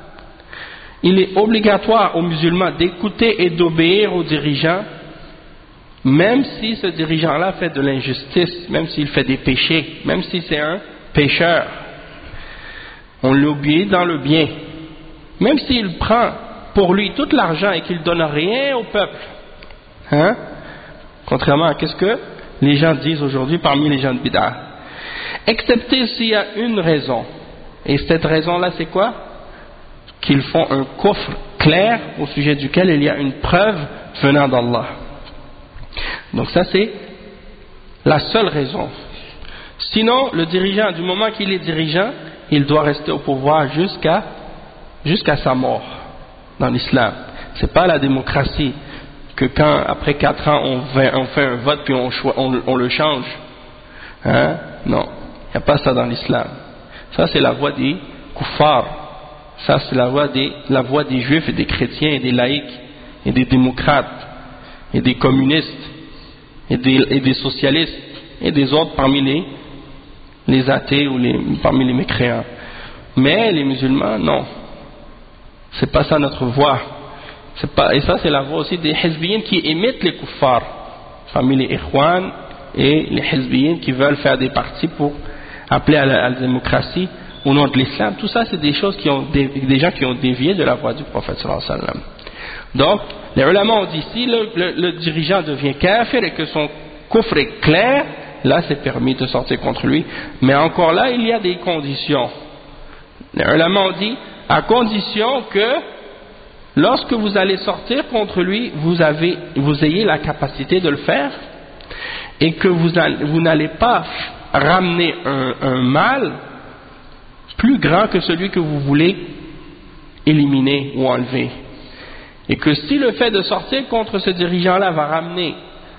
S1: il est obligatoire aux musulmans d'écouter et d'obéir aux dirigeants, même si ce dirigeant-là fait de l'injustice, même s'il fait des péchés, même si c'est un pécheur. On l'obéit dans le bien. Même s'il prend pour lui tout l'argent et qu'il ne donne rien au peuple. Hein? Contrairement à ce que les gens disent aujourd'hui parmi les gens de bid'a. Excepté s'il y a une raison. Et cette raison-là, c'est quoi? Qu'ils font un kufr clair au sujet duquel il y a une preuve venant d'Allah. Donc ça, c'est la seule raison. Sinon, le dirigeant, du moment qu'il est dirigeant, il doit rester au pouvoir jusqu'à sa mort dans l'islam. C'est pas la démocratie que quand après 4 ans on fait un vote puis on le change. Hein? Non, il n'y a pas ça dans l'islam. Ça c'est la voie des kuffars. Ça c'est la voie des juifs et des chrétiens et des laïcs et des démocrates et des communistes et des socialistes et des autres parmi les athées ou parmi les mécréants. Mais les musulmans, non. C'est pas ça notre voie. Et ça c'est la voie aussi des hizbiyin qui imitent les kuffars, parmi les ikhwan et les hizbiyin qui veulent faire des partis pour appeler à la démocratie au nom de l'islam. Tout ça c'est des choses des gens qui ont dévié de la voie du prophète sallallahu alayhi wa sallam. Donc les ulama ont dit si le dirigeant devient kafir et que son kufr est clair, là c'est permis de sortir contre lui. Mais encore là il y a des conditions. Les ulama ont dit à condition que lorsque vous allez sortir contre lui, vous ayez la capacité de le faire et que vous n'allez pas ramener un mal plus grand que celui que vous voulez éliminer ou enlever. Et que si le fait de sortir contre ce dirigeant-là va ramener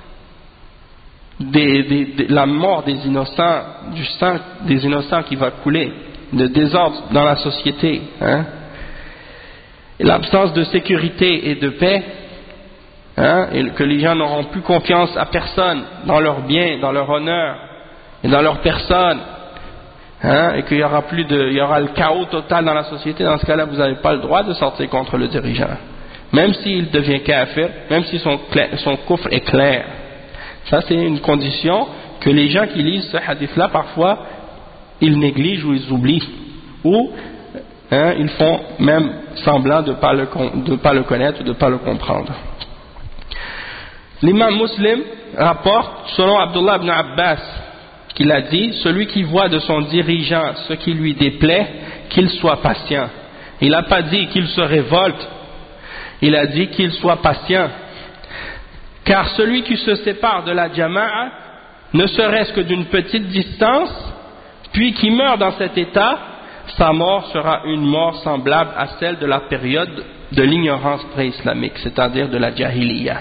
S1: la mort des innocents, du sang des innocents qui va couler, de désordre dans la société, hein, l'absence de sécurité et de paix, et que les gens n'auront plus confiance à personne dans leurs biens, dans leur honneur et dans leur personne, et qu'il y aura le chaos total dans la société. Dans ce cas-là, vous n'avez pas le droit de sortir contre le dirigeant, même s'il devient kafir, même si son kufr est clair. Ça, c'est une condition que les gens qui lisent ce hadith-là, parfois, ils négligent ou ils oublient, ou ils font même semblant de ne pas le connaître ou de ne pas le comprendre. L'imam Muslim rapporte, selon Abdullah ibn Abbas, qu'il a dit: celui qui voit de son dirigeant ce qui lui déplaît, qu'il soit patient. Il n'a pas dit qu'il se révolte, il a dit qu'il soit patient. Car celui qui se sépare de la jama'a, ne serait-ce que d'une petite distance, puis qui meurt dans cet état, sa mort sera une mort semblable à celle de la période de l'ignorance pré-islamique, c'est-à-dire de la jahiliya.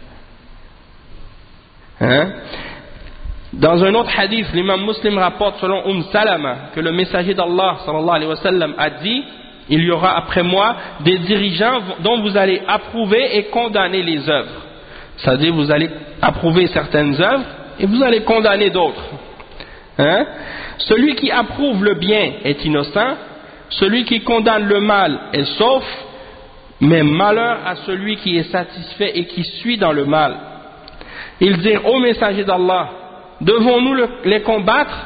S1: Dans un autre hadith, l'imam Muslim rapporte selon Salama que le messager d'Allah sallallahu alayhi wa sallam a dit: il y aura après moi des dirigeants dont vous allez approuver et condamner les œuvres. C'est-à-dire vous allez approuver certaines œuvres et vous allez condamner d'autres. Celui qui approuve le bien est innocent, celui qui condamne le mal est sauf, mais malheur à celui qui est satisfait et qui suit dans le mal. Ils dirent: ô messager d'Allah, devons-nous les combattre?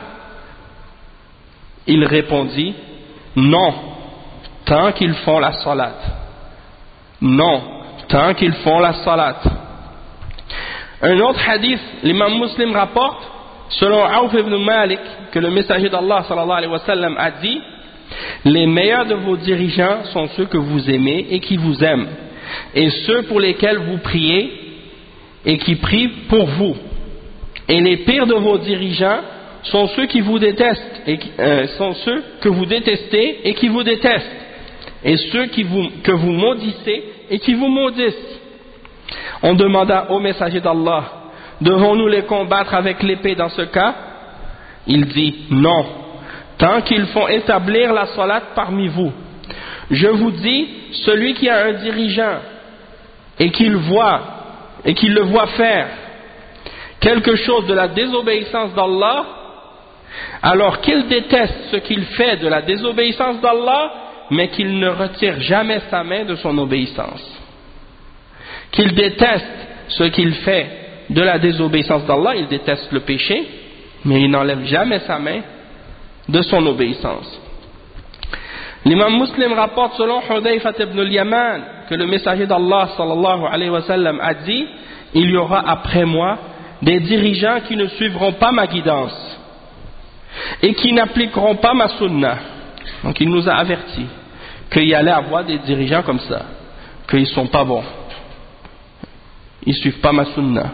S1: Il répondit: non, tant qu'ils font la salat. Non, tant qu'ils font la salat. Un autre hadith, l'imam Muslim rapporte, selon Auf ibn Malik, que le messager d'Allah sallallahu alayhi wa sallam a dit: les meilleurs de vos dirigeants sont ceux que vous aimez et qui vous aiment, et ceux pour lesquels vous priez et qui prient pour vous. Et les pires de vos dirigeants sont ceux qui vous détestent, sont ceux que vous détestez et qui vous détestent, et ceux que vous maudissez et qui vous maudissent. On demanda au messager d'Allah: devons-nous les combattre avec l'épée dans ce cas? Il dit: non, tant qu'ils font établir la salat parmi vous. Je vous dis, celui qui a un dirigeant et qui le voit faire quelque chose de la désobéissance d'Allah, alors qu'il déteste ce qu'il fait de la désobéissance d'Allah, mais qu'il ne retire jamais sa main de son obéissance. Qu'il déteste ce qu'il fait de la désobéissance d'Allah, il déteste le péché, mais il n'enlève jamais sa main de son obéissance. L'imam Muslim rapporte selon Hudayfa ibn al-Yaman que le messager d'Allah sallallahu alayhi wa sallam a dit: il y aura après moi des dirigeants qui ne suivront pas ma guidance et qui n'appliqueront pas ma sunna. Donc il nous a averti qu'il y allait avoir des dirigeants comme ça, qu'ils ne sont pas bons, ils ne suivent pas ma sunna.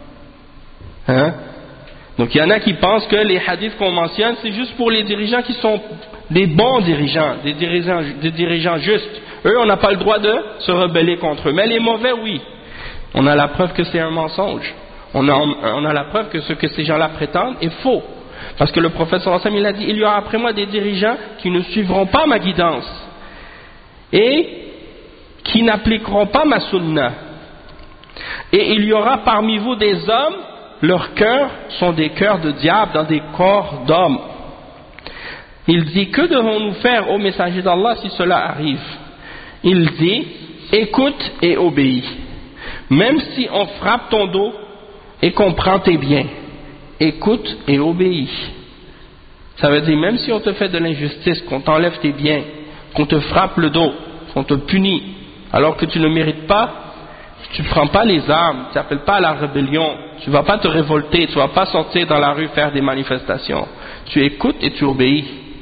S1: Donc il y en a qui pensent que les hadiths qu'on mentionne, c'est juste pour les dirigeants qui sont des bons dirigeants, des dirigeants justes. Eux, on n'a pas le droit de se rebeller contre eux. Mais les mauvais, oui. On a la preuve que c'est un mensonge. On a la preuve que ce que ces gens-là prétendent est faux. Parce que le prophète sallallahu alayhi wa sallam, il a dit: il y aura après moi des dirigeants qui ne suivront pas ma guidance et qui n'appliqueront pas ma sunna. Et il y aura parmi vous des hommes, leurs cœurs sont des cœurs de diable dans des corps d'hommes. Il dit: que devons-nous faire, ô messager d'Allah, si cela arrive? Il dit: écoute et obéis. Même si on frappe ton dos et qu'on prend tes biens, écoute et obéis. Ça veut dire, même si on te fait de l'injustice, qu'on t'enlève tes biens, qu'on te frappe le dos, qu'on te punit, alors que tu ne mérites pas, tu ne prends pas les armes, tu n'appelles pas à la rébellion, tu ne vas pas te révolter, tu ne vas pas sortir dans la rue faire des manifestations. Tu écoutes et tu obéis.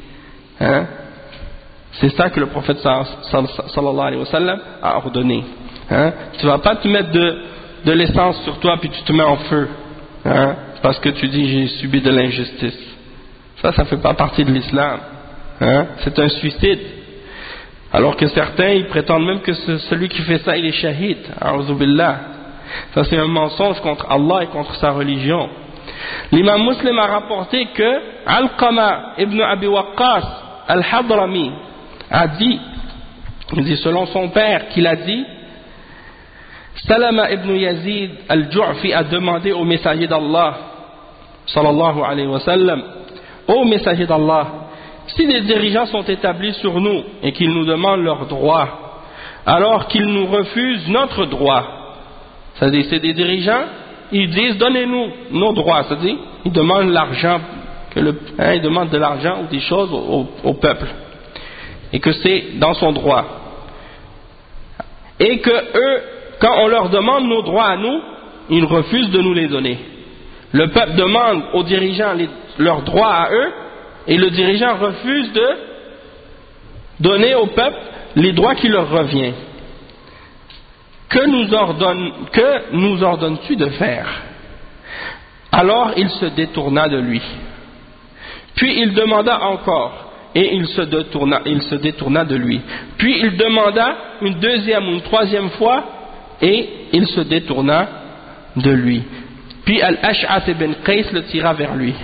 S1: C'est ça que le prophète sallallahu alayhi wa sallam a ordonné. Tu ne vas pas te mettre de l'essence sur toi puis tu te mets en feu parce que tu dis: j'ai subi de l'injustice. Ça ne fait pas partie de l'islam. C'est un suicide. Alors que certains, ils prétendent même que celui qui fait ça, il est shahid. A'udhu billah. Ça, c'est un mensonge contre Allah et contre sa religion. L'imam Muslim a rapporté que Alqama ibn Abi Waqqas al-Hadrami a dit: Il dit selon son père qu'il a dit, Salama ibn Yazid al-Ju'fi a demandé au messager d'Allah sallallahu alayhi wa sallam, ô messager d'Allah, si des dirigeants sont établis sur nous et qu'ils nous demandent leurs droits, alors qu'ils nous refusent notre droit, c'est-à-dire c'est des dirigeants, ils disent donnez-nous nos droits, c'est-à-dire ils demandent l'argent, ils demandent de l'argent ou des choses au peuple, et que c'est dans son droit, et que eux, quand on leur demande nos droits à nous, ils refusent de nous les donner. Le peuple demande aux dirigeants leurs droits à eux, et le dirigeant refuse de donner au peuple les droits qui leur reviennent. Que nous ordonnes-tu de faire? Alors il se détourna de lui. Puis il demanda encore, et il se détourna de lui. Puis il demanda une deuxième ou une troisième fois, et il se détourna de lui. Puis Al-Ash'ath ibn Qais le tira vers lui.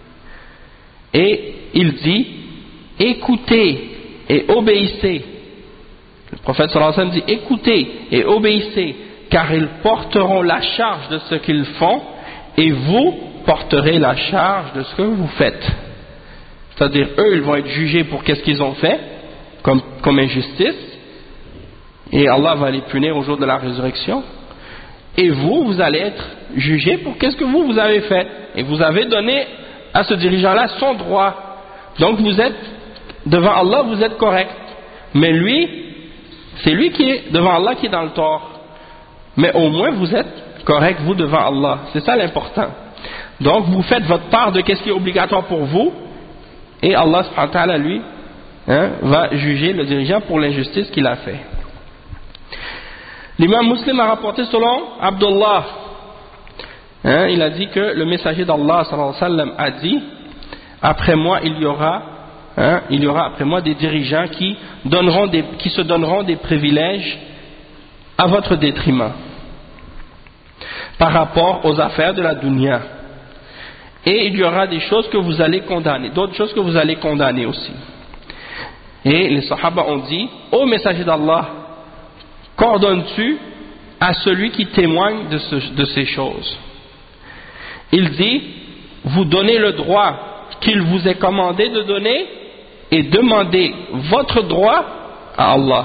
S1: Et il dit, écoutez et obéissez. Le prophète sallallahu alayhi wa sallam dit, écoutez et obéissez, car ils porteront la charge de ce qu'ils font, et vous porterez la charge de ce que vous faites. C'est-à-dire, eux, ils vont être jugés pour qu'est-ce qu'ils ont fait, comme injustice, et Allah va les punir au jour de la résurrection. Et vous allez être jugés pour qu'est-ce que vous avez fait. Et vous avez donné à ce dirigeant-là son droit. Donc vous êtes, devant Allah, vous êtes correct. Mais lui, c'est lui qui est, devant Allah, qui est dans le tort. Mais au moins vous êtes correct, vous, devant Allah. C'est ça l'important. Donc vous faites votre part de qu'est-ce qui est obligatoire pour vous. Et Allah, subhanahu wa ta'ala, lui, va juger le dirigeant pour l'injustice qu'il a fait. L'imam Muslim a rapporté selon Abdullah, il a dit que le messager d'Allah sallallahu alayhi wa sallam a dit, après moi il y aura après moi des dirigeants qui se donneront des privilèges à votre détriment par rapport aux affaires de la dunya, et il y aura des choses que vous allez condamner, d'autres choses que vous allez condamner aussi. Et les sahaba ont dit, ô messager d'Allah, qu'ordonnes-tu à celui qui témoigne de ces choses? Il dit, vous donnez le droit qu'il vous est commandé de donner et demandez votre droit à Allah.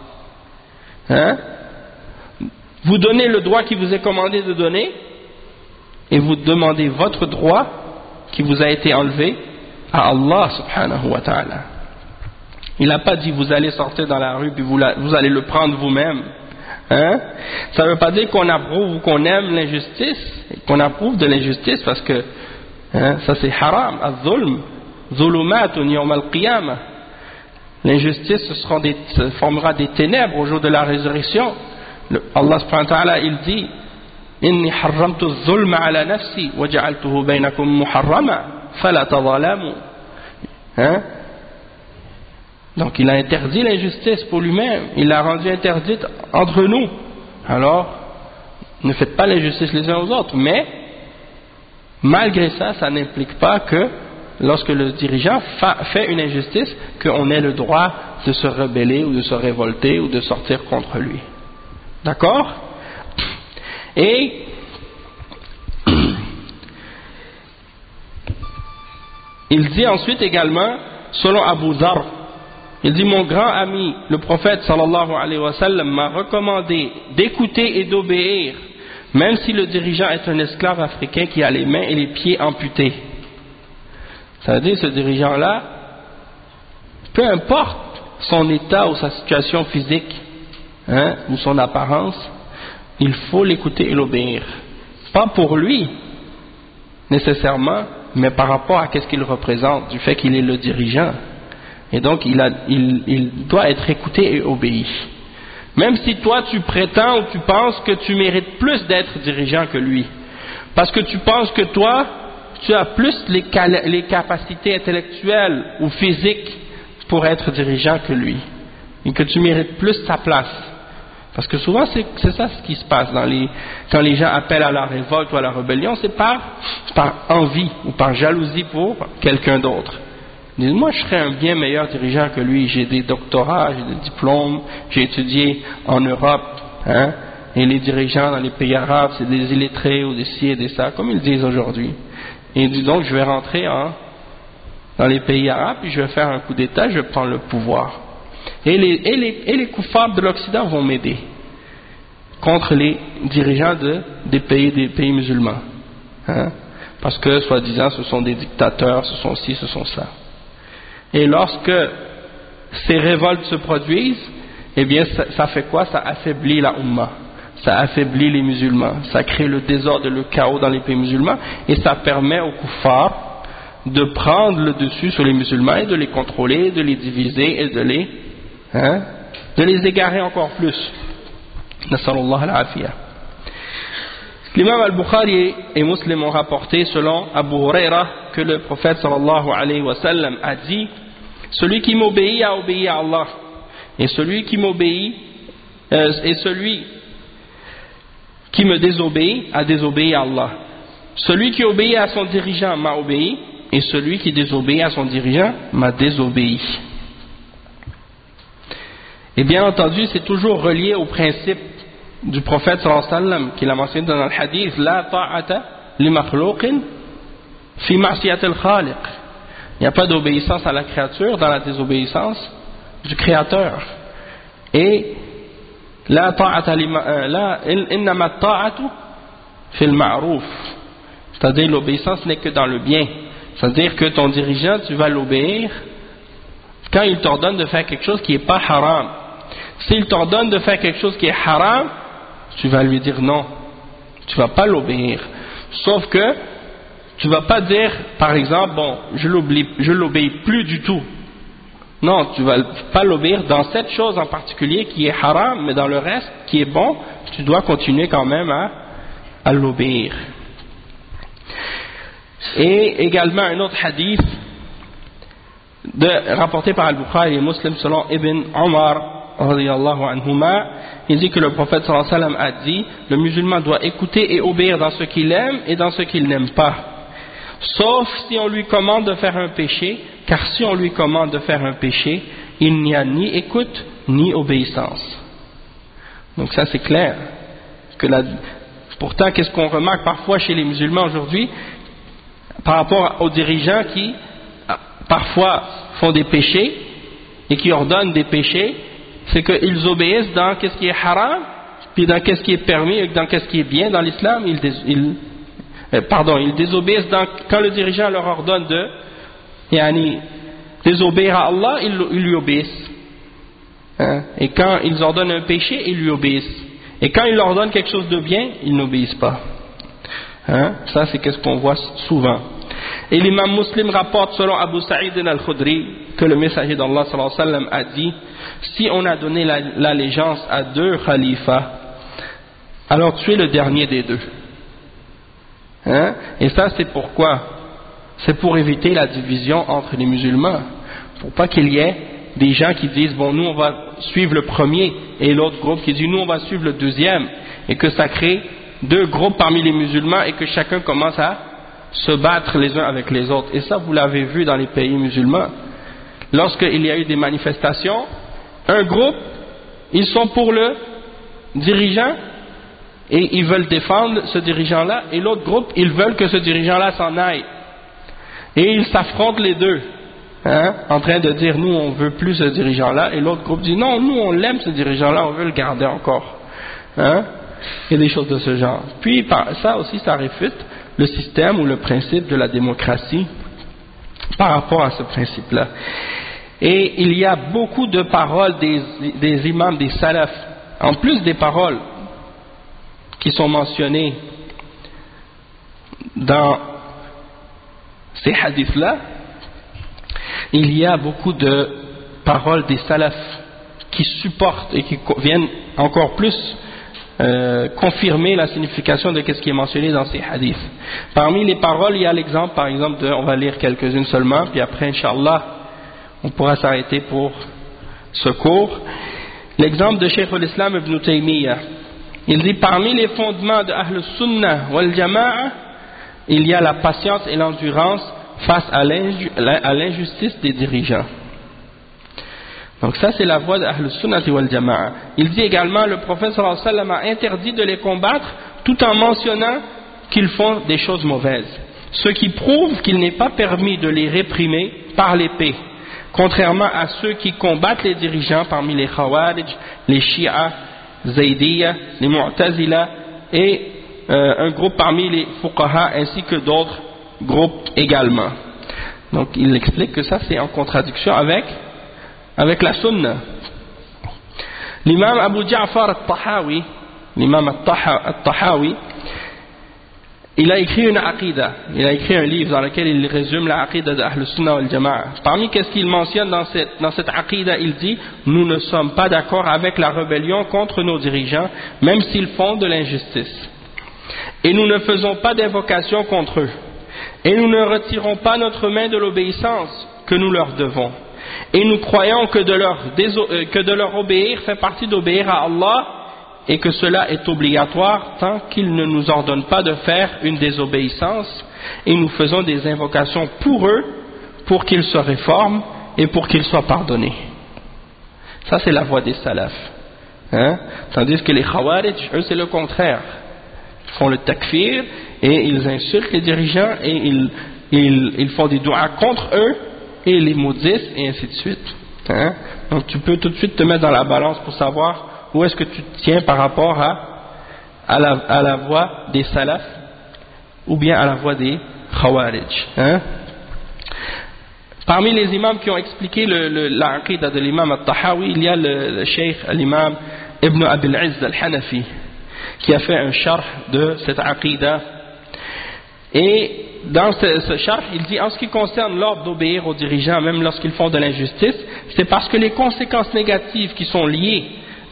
S1: Vous donnez le droit qui vous est commandé de donner et vous demandez votre droit qui vous a été enlevé à Allah subhanahu wa ta'ala. Il n'a pas dit vous allez sortir dans la rue puis vous allez le prendre vous-même. Ça ne veut pas dire qu'on approuve ou qu'on aime l'injustice, qu'on approuve de l'injustice, parce que ça c'est haram. Az-zulm, zulumatun yawm al-qiyamah. L'injustice se formera des ténèbres au jour de la résurrection. Allah subhanahu wa ta'ala, il dit, inni harramtu az-zulma ala nafsi wa ja'altuhu baynakum muharrama fala tadhalamu. Donc il a interdit l'injustice pour lui-même, il l'a rendue interdite entre nous. Alors, ne faites pas l'injustice les uns aux autres, mais malgré ça, ça n'implique pas que lorsque le dirigeant fait une injustice, qu'on ait le droit de se rebeller ou de se révolter ou de sortir contre lui. D'accord? Et il dit ensuite également, selon Abu Dharr, il dit, mon grand ami, le prophète sallallahu alayhi wa sallam m'a recommandé d'écouter et d'obéir, même si le dirigeant est un esclave africain qui a les mains et les pieds amputés. Ça veut dire, ce dirigeant-là, peu importe son état ou sa situation physique, ou son apparence, il faut l'écouter et l'obéir. Pas pour lui, nécessairement, mais par rapport à ce qu'il représente, du fait qu'il est le dirigeant. Et donc il doit être écouté et obéi. Même si toi tu prétends ou tu penses que tu mérites plus d'être dirigeant que lui. Parce que tu penses que toi, tu as plus les capacités intellectuelles ou physiques pour être dirigeant que lui. Et que tu mérites plus sa place. Parce que souvent c'est ça ce qui se passe quand les gens appellent à la révolte ou à la rébellion, c'est par envie ou par jalousie pour quelqu'un d'autre. Ils disent, moi je serais un bien meilleur dirigeant que lui, j'ai des doctorats, j'ai des diplômes, j'ai étudié en Europe, hein, et les dirigeants dans les pays arabes, c'est des illettrés ou des ci et des ça, comme ils disent aujourd'hui. Et ils disent donc, je vais rentrer dans les pays arabes, puis je vais faire un coup d'État, je vais prendre le pouvoir. Et les koufars de l'Occident vont m'aider contre les dirigeants des pays musulmans. Hein? Parce que, soi-disant, ce sont des dictateurs, ce sont ci, ce sont ça. Et lorsque ces révoltes se produisent, eh bien, ça fait quoi? Ça affaiblit la Ummah. Ça affaiblit les musulmans. Ça crée le désordre et le chaos dans les pays musulmans. Et ça permet aux kuffars de prendre le dessus sur les musulmans et de les contrôler, de les diviser et de les égarer encore plus. Nasallallahu al-afiyah. L'imam al-Bukhari et Muslim ont rapporté selon Abu Huraira que le prophète sallallahu alayhi wa sallam a dit: celui qui m'obéit a obéi à Allah, et celui qui m'obéit et celui qui me désobéit a désobéi à Allah. Celui qui obéit à son dirigeant m'a obéi, et celui qui désobéit à son dirigeant m'a désobéi. Et bien entendu, c'est toujours relié au principe du prophète sallallahu alayhi wa sallam qu'il a mentionné dans le hadith: la ta'ata li makhluqin fi ma'siyat al-khaliq. Il n'y a pas d'obéissance à la créature dans la désobéissance du créateur. Et la ta'ata innama ta'atu fil ma'ruf, c'est-à-dire l'obéissance n'est que dans le bien. C'est-à-dire que ton dirigeant, tu vas l'obéir quand il t'ordonne de faire quelque chose qui n'est pas haram. S'il t'ordonne de faire quelque chose qui est haram, tu vas lui dire non, tu ne vas pas l'obéir. Sauf que tu ne vas pas dire, par exemple, bon, je l'obéis plus du tout. Non, tu ne vas pas l'obéir dans cette chose en particulier qui est haram, mais dans le reste qui est bon, tu dois continuer quand même à l'obéir. Et également un autre hadith rapporté par Al-Bukhari et Muslim selon Ibn Omar radiyallahu anhuma, il dit que le prophète sallallahu alayhi wa sallam a dit: le musulman doit écouter et obéir dans ce qu'il aime et dans ce qu'il n'aime pas, sauf si on lui commande de faire un péché, car si on lui commande de faire un péché, il n'y a ni écoute ni obéissance. Donc ça c'est clair. Pourtant, qu'est-ce qu'on remarque parfois chez les musulmans aujourd'hui par rapport aux dirigeants qui parfois font des péchés et qui ordonnent des péchés, c'est qu'ils obéissent dans qu'est-ce qui est haram, puis dans qu'est-ce qui est permis et dans qu'est-ce qui est bien dans l'islam. Ils désobéissent quand le dirigeant leur ordonne de désobéir à Allah, ils lui obéissent. Hein? Et quand ils ordonnent un péché, ils lui obéissent. Et quand il leur donne quelque chose de bien, ils n'obéissent pas. Hein? Ça, c'est ce qu'on voit souvent. Et l'imam Muslim rapporte selon Abu Sa'id al-Khudri que le messager d'Allah sallallahu alayhi wa sallam a dit: si on a donné l'allégeance à deux khalifas, alors tu es le dernier des deux. Hein? Et ça, c'est pourquoi? C'est pour éviter la division entre les musulmans, pour pas qu'il y ait des gens qui disent bon, nous on va suivre le premier, et l'autre groupe qui dit nous on va suivre le deuxième, et que ça crée deux groupes parmi les musulmans et que chacun commence à se battre les uns avec les autres. Et ça, vous l'avez vu dans les pays musulmans. Lorsqu'il y a eu des manifestations, un groupe, ils sont pour le dirigeant et ils veulent défendre ce dirigeant-là, et l'autre groupe, ils veulent que ce dirigeant-là s'en aille. Et ils s'affrontent les deux, hein, en train de dire nous on veut plus ce dirigeant-là, et l'autre groupe dit non, nous on l'aime ce dirigeant-là, on veut le garder encore. Hein? Et des choses de ce genre. Puis ça aussi, ça réfute le système ou le principe de la démocratie par rapport à ce principe-là. Et il y a beaucoup de paroles des imams, des salafs, en plus des paroles qui sont mentionnées dans ces hadiths-là, il y a beaucoup de paroles des salafs qui supportent et qui viennent encore plus confirmer la signification de ce qui est mentionné dans ces hadiths. Parmi les paroles, il y a l'exemple, par exemple, on va lire quelques-unes seulement, puis après, Inch'Allah, on pourra s'arrêter pour ce cours. L'exemple de Cheikh al-Islam ibn Taymiyyah. Il dit, parmi les fondements de Ahl Sunnah wal Jama'a, il y a la patience et l'endurance face à l'injustice des dirigeants. Donc ça c'est la voie d'Ahl Sunnati wal Jama'a. Il dit également, le prophète sallallahu alayhi wa sallam a interdit de les combattre tout en mentionnant qu'ils font des choses mauvaises, ce qui prouve qu'il n'est pas permis de les réprimer par l'épée, contrairement à ceux qui combattent les dirigeants parmi les Khawarij, les Shia, Zaydiyya, les Mu'tazila et un groupe parmi les Fuqaha ainsi que d'autres groupes également. Donc il explique que ça c'est en contradiction avec la Sunna. L'imam Abu Ja'far al-Tahawi, l'imam al-Tahawi, il a écrit une aqidah, il a écrit un livre dans lequel il résume la aqidah d'Ahl Sunnah wal Jama'a. Parmi qu'est-ce qu'il mentionne dans cette aqidah, il dit: nous ne sommes pas d'accord avec la rébellion contre nos dirigeants, même s'ils font de l'injustice. Et nous ne faisons pas d'invocation contre eux. Et nous ne retirons pas notre main de l'obéissance que nous leur devons. Et nous croyons que de leur obéir fait partie d'obéir à Allah, et que cela est obligatoire tant qu'il ne nous ordonne pas de faire une désobéissance, et nous faisons des invocations pour eux, pour qu'ils se réforment et pour qu'ils soient pardonnés. Ça c'est la voie des salafs. Tandis que les Khawarij, eux c'est le contraire. Ils font le takfir et ils insultent les dirigeants et ils font des doigts contre eux et les maudissent et ainsi de suite. Donc tu peux tout de suite te mettre dans la balance pour savoir où est-ce que tu te tiens par rapport à la voie des salafs ou bien à la voie des Khawarij. Parmi les imams qui ont expliqué l'aqidah de l'imam al-Tahawi, il y a le cheikh l'imam Ibn Abil Izz al-Hanafi qui a fait un sharh de cette aqidah. Et dans ce sharh, il dit: en ce qui concerne l'ordre d'obéir aux dirigeants, même lorsqu'ils font de l'injustice, c'est parce que les conséquences négatives qui sont liées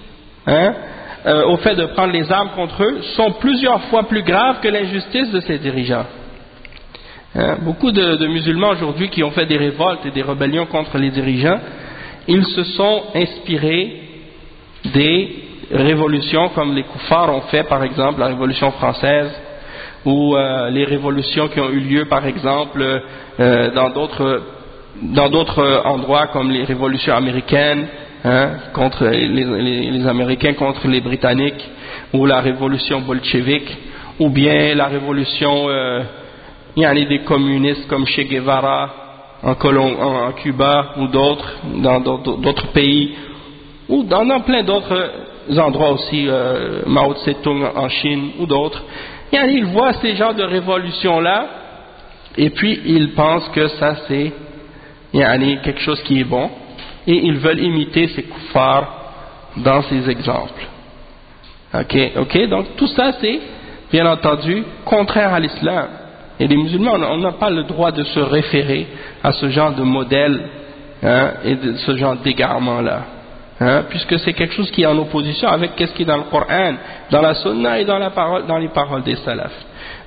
S1: au fait de prendre les armes contre eux sont plusieurs fois plus graves que l'injustice de ces dirigeants. Beaucoup de musulmans aujourd'hui qui ont fait des révoltes et des rébellions contre les dirigeants, ils se sont inspirés des révolutions comme les koufars ont fait, par exemple la révolution française, ou les révolutions qui ont eu lieu par exemple dans d'autres endroits comme les révolutions américaines, contre les Américains contre les Britanniques, ou la révolution bolchevique, ou bien la révolution il y a des communistes comme Che Guevara en Cuba ou d'autres dans d'autres pays, ou dans plein d'autres endroits aussi, Mao Tse-tung en Chine ou d'autres. Ils voient ces genres de révolutions là et puis ils pensent que ça c'est quelque chose qui est bon et ils veulent imiter ces kuffars dans ces exemples. Ok, donc tout ça c'est bien entendu contraire à l'islam. Et les musulmans, on n'a pas le droit de se référer à ce genre de modèle et de ce genre d'égarement-là. Puisque c'est quelque chose qui est en opposition avec ce qui est dans le Coran, dans la Sunna et dans les paroles des salafs.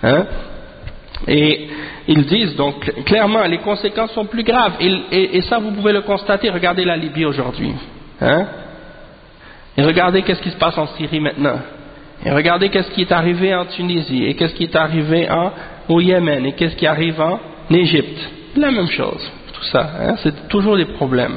S1: Et ils disent donc clairement les conséquences sont plus graves. Et ça vous pouvez le constater, regardez la Libye aujourd'hui. Et regardez qu'est-ce qui se passe en Syrie maintenant. Et regardez qu'est-ce qui est arrivé en Tunisie, et qu'est-ce qui est arrivé au Yémen, et qu'est-ce qui arrive en Égypte. La même chose, tout ça, c'est toujours des problèmes.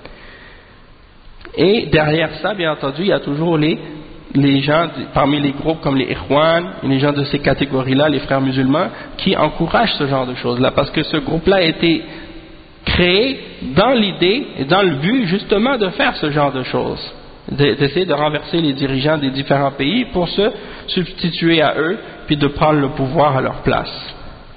S1: Et derrière ça, bien entendu, il y a toujours les gens, parmi les groupes comme les Ikhwan, les gens de ces catégories-là, les frères musulmans, qui encouragent ce genre de choses-là, parce que ce groupe-là a été créé dans l'idée et dans le but justement de faire ce genre de choses. D'essayer de renverser les dirigeants des différents pays pour se substituer à eux puis de prendre le pouvoir à leur place.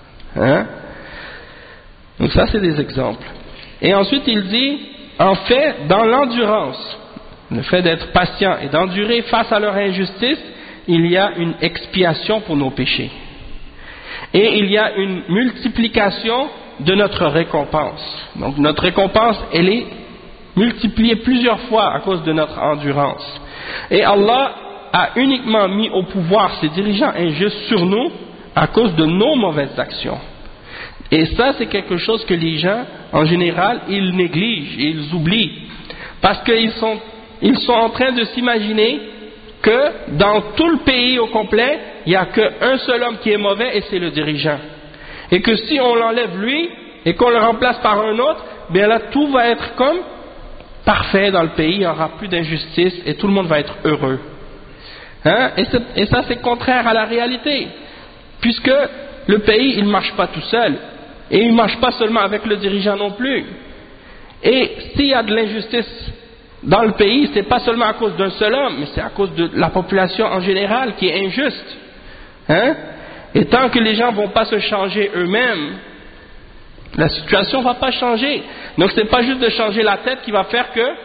S1: Donc ça c'est des exemples. Et ensuite il dit, en fait, dans l'endurance, le fait d'être patient et d'endurer face à leur injustice, il y a une expiation pour nos péchés. Et il y a une multiplication de notre récompense. Donc notre récompense, elle est multipliée plusieurs fois à cause de notre endurance. Et Allah a uniquement mis au pouvoir ces dirigeants injustes sur nous à cause de nos mauvaises actions. Et ça, c'est quelque chose que les gens, en général, ils négligent et ils oublient. Parce qu'ils sont en train de s'imaginer que dans tout le pays au complet, il n'y a qu'un seul homme qui est mauvais et c'est le dirigeant. Et que si on l'enlève lui, et qu'on le remplace par un autre, bien là tout va être comme parfait dans le pays, il n'y aura plus d'injustice et tout le monde va être heureux. Hein? Et ça c'est contraire à la réalité, puisque le pays il ne marche pas tout seul, et il ne marche pas seulement avec le dirigeant non plus. Et s'il y a de l'injustice dans le pays, c'est pas seulement à cause d'un seul homme, mais c'est à cause de la population en général qui est injuste. Hein? Et tant que les gens ne vont pas se changer eux-mêmes, la situation ne va pas changer. Donc ce n'est pas juste de changer la tête qui va faire que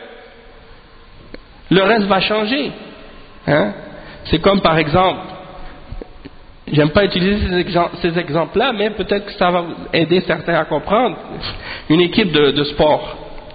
S1: le reste va changer. Hein? C'est comme par exemple, j'aime pas utiliser ces exemples-là, mais peut-être que ça va aider certains à comprendre. Une équipe de sport.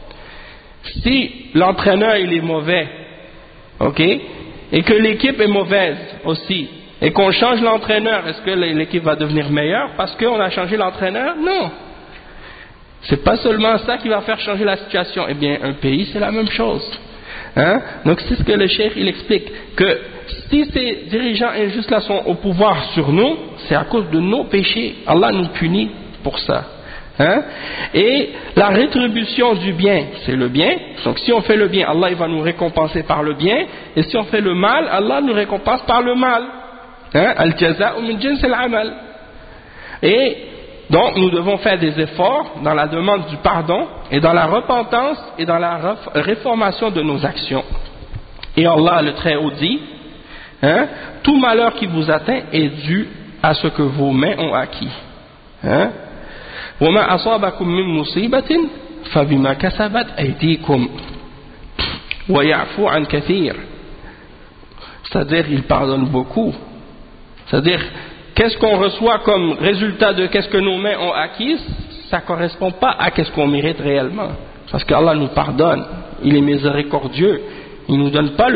S1: Si l'entraîneur il est mauvais, ok, et que l'équipe est mauvaise aussi, et qu'on change l'entraîneur, est-ce que l'équipe va devenir meilleure parce qu'on a changé l'entraîneur? Non. C'est pas seulement ça qui va faire changer la situation. Eh bien, un pays, c'est la même chose. Hein? Donc, c'est ce que le cheikh il explique, que si ces dirigeants injustes là sont au pouvoir sur nous, c'est à cause de nos péchés. Allah nous punit pour ça. Hein? Et la rétribution du bien, c'est le bien. Donc, si on fait le bien, Allah il va nous récompenser par le bien. Et si on fait le mal, Allah nous récompense par le mal. Hein? Al-jaza'u min jins al-amal. Et donc, nous devons faire des efforts dans la demande du pardon et dans la repentance et dans la réformation de nos actions. Et Allah, le Très-Haut, dit, hein, tout malheur qui vous atteint est dû à ce que vos mains ont acquis. Hein? وَمَا أَصَابَكُم مِّن مُّصِيبَةٍ فَبِمَا كَسَبَتْ أَيْدِيكُمْ وَيَعْفُو عَن كَثِيرٍ. C'est-à-dire, il pardonne beaucoup. C'est-à-dire, qu'est-ce qu'on reçoit comme résultat de qu'est-ce que nos mains ont acquis, ça ne correspond pas à qu'est-ce qu'on mérite réellement. Parce qu'Allah nous pardonne, il est miséricordieux, il ne nous donne pas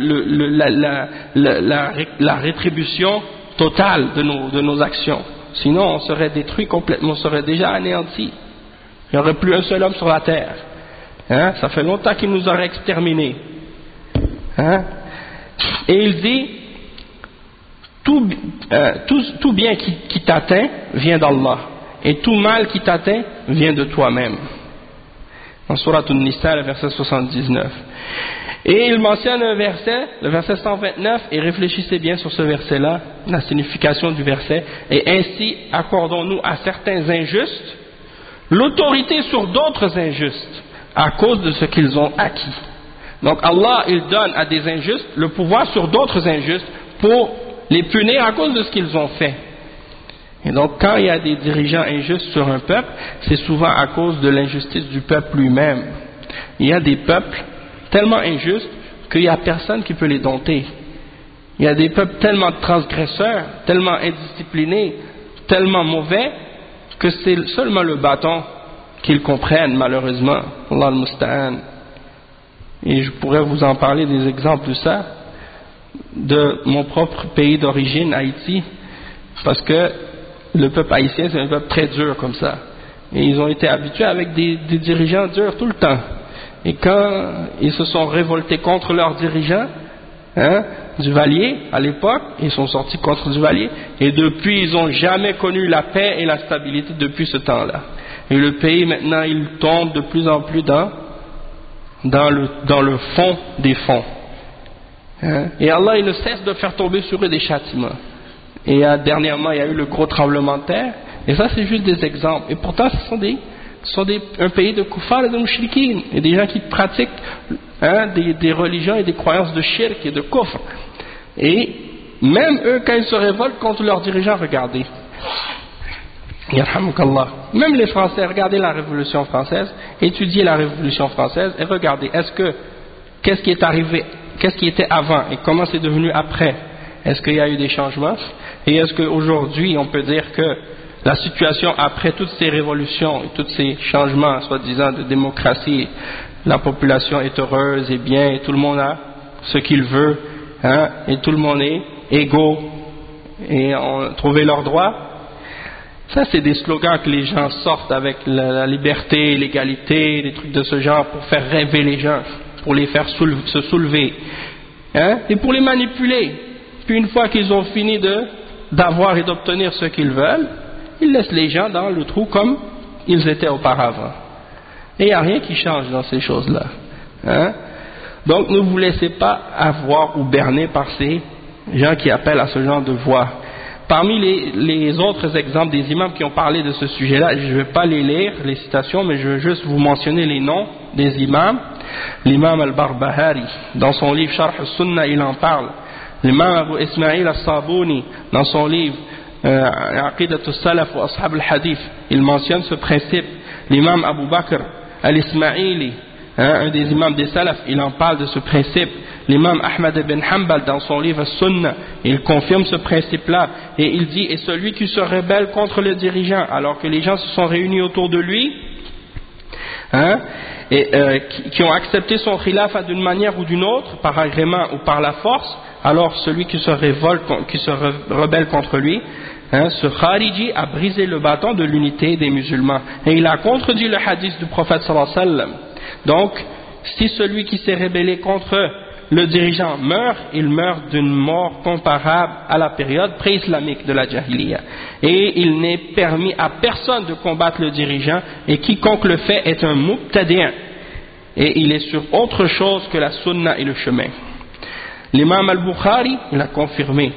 S1: la rétribution totale de nos actions. Sinon on serait détruit complètement, on serait déjà anéanti. Il n'y aurait plus un seul homme sur la terre. Hein? Ça fait longtemps qu'il nous aurait exterminés. Hein? Et il dit, tout bien qui t'atteint vient d'Allah, et tout mal qui t'atteint vient de toi-même. En Surat An-Nisa, le verset 79. Et il mentionne un verset, le verset 129, et réfléchissez bien sur ce verset-là, la signification du verset. Et ainsi accordons-nous à certains injustes l'autorité sur d'autres injustes à cause de ce qu'ils ont acquis. Donc Allah, il donne à des injustes le pouvoir sur d'autres injustes pour les punir à cause de ce qu'ils ont fait. Et donc quand il y a des dirigeants injustes sur un peuple, c'est souvent à cause de l'injustice du peuple lui-même. Il y a des peuples tellement injustes qu'il n'y a personne qui peut les dompter. Il y a des peuples tellement transgresseurs, tellement indisciplinés, tellement mauvais, que c'est seulement le bâton qu'ils comprennent malheureusement. Allah al-Musta'an. Et je pourrais vous en parler des exemples de ça, de mon propre pays d'origine, Haïti, parce que le peuple haïtien c'est un peuple très dur comme ça, et ils ont été habitués avec des dirigeants durs tout le temps, et quand ils se sont révoltés contre leurs dirigeants, hein, Duvalier à l'époque, ils sont sortis contre Duvalier, et depuis ils n'ont jamais connu la paix et la stabilité depuis ce temps-là, et le pays maintenant il tombe de plus en plus dans le fond des fonds. Hein? Et Allah il ne cesse de faire tomber sur eux des châtiments. Et dernièrement il y a eu le gros tremblement de terre, et ça c'est juste des exemples. Et pourtant ce sont un pays de kuffar et de mushrikin, et des gens qui pratiquent, hein, des religions et des croyances de shirk et de kufr. Et même eux quand ils se révoltent contre leurs dirigeants, regardez, yarhamukallah, même les Français, regardez la Révolution française, étudiez la Révolution française et regardez, qu'est-ce qui est arrivé, qu'est-ce qui était avant et comment c'est devenu après. Est-ce qu'il y a eu des changements? Et est-ce qu'aujourd'hui on peut dire que la situation après toutes ces révolutions et tous ces changements soi-disant de démocratie, la population est heureuse et bien et tout le monde a ce qu'il veut, hein, et tout le monde est égaux et ont trouvé leurs droits? Ça c'est des slogans que les gens sortent avec la liberté, l'égalité, des trucs de ce genre pour faire rêver les gens, pour les faire se soulever, hein, et pour les manipuler. Puis une fois qu'ils ont fini d'avoir et d'obtenir ce qu'ils veulent, ils laissent les gens dans le trou comme ils étaient auparavant. Et il n'y a rien qui change dans ces choses-là. Hein? Donc ne vous laissez pas avoir ou berner par ces gens qui appellent à ce genre de voie. Parmi les autres exemples des imams qui ont parlé de ce sujet-là, je ne vais pas les lire, les citations, mais je vais juste vous mentionner les noms des imams. L'imam al-Barbahari, dans son livre Sharh al-Sunnah, il en parle. L'imam Abu Ismail al-Sabouni, dans son livre Aqidat al-Salaf wa Ashab al-Hadith, il mentionne ce principe. L'imam Abu Bakr al-Ismaili, un des imams des Salaf, il en parle de ce principe. L'imam Ahmad ibn Hanbal, dans son livre Sunnah, il confirme ce principe-là, et il dit: et celui qui se rebelle contre le dirigeant, alors que les gens se sont réunis autour de lui, qui ont accepté son khilafa d'une manière ou d'une autre, par agrément ou par la force, alors celui qui se rebelle contre lui, ce Khariji a brisé le bâton de l'unité des musulmans, et il a contredit le hadith du prophète sallallahu alayhi wa sallam. Donc, si celui qui s'est rébellé contre le dirigeant meurt, il meurt d'une mort comparable à la période pré-islamique de la Jahiliya. Et il n'est permis à personne de combattre le dirigeant, et quiconque le fait est un mubtadi', et il est sur autre chose que la sunna et le chemin. L'imam al-Bukhari, il a confirmé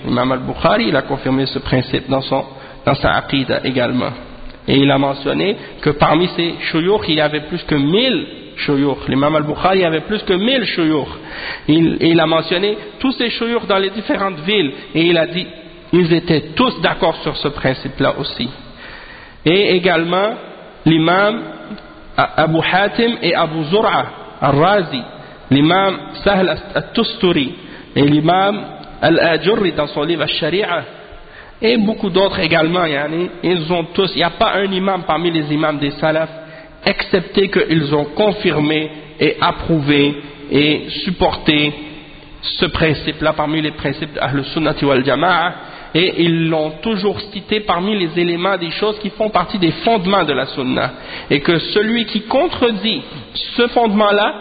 S1: ce principe dans sa aqida également. Et il a mentionné que parmi ces shuyukh, il y avait plus que 1000 shuyukh. L'imam al-Bukhari avait plus que 1000 shuyukh. Il a mentionné tous ces shuyukh dans les différentes villes, et il a dit ils étaient tous d'accord sur ce principe-là aussi. Et également l'imam Abu Hatim et Abu Zur'a al-Razi, l'imam Sahl al-Tusturi et l'imam al-Ajurri dans son livre al-Shari'a, et beaucoup d'autres également. Ils ont tous, il n'y a pas un imam parmi les imams des salaf excepté qu'ils ont confirmé et approuvé et supporté ce principe-là parmi les principes d'Ahl Sunnati wal Jama'a, et ils l'ont toujours cité parmi les éléments des choses qui font partie des fondements de la Sunna, et que celui qui contredit ce fondement-là,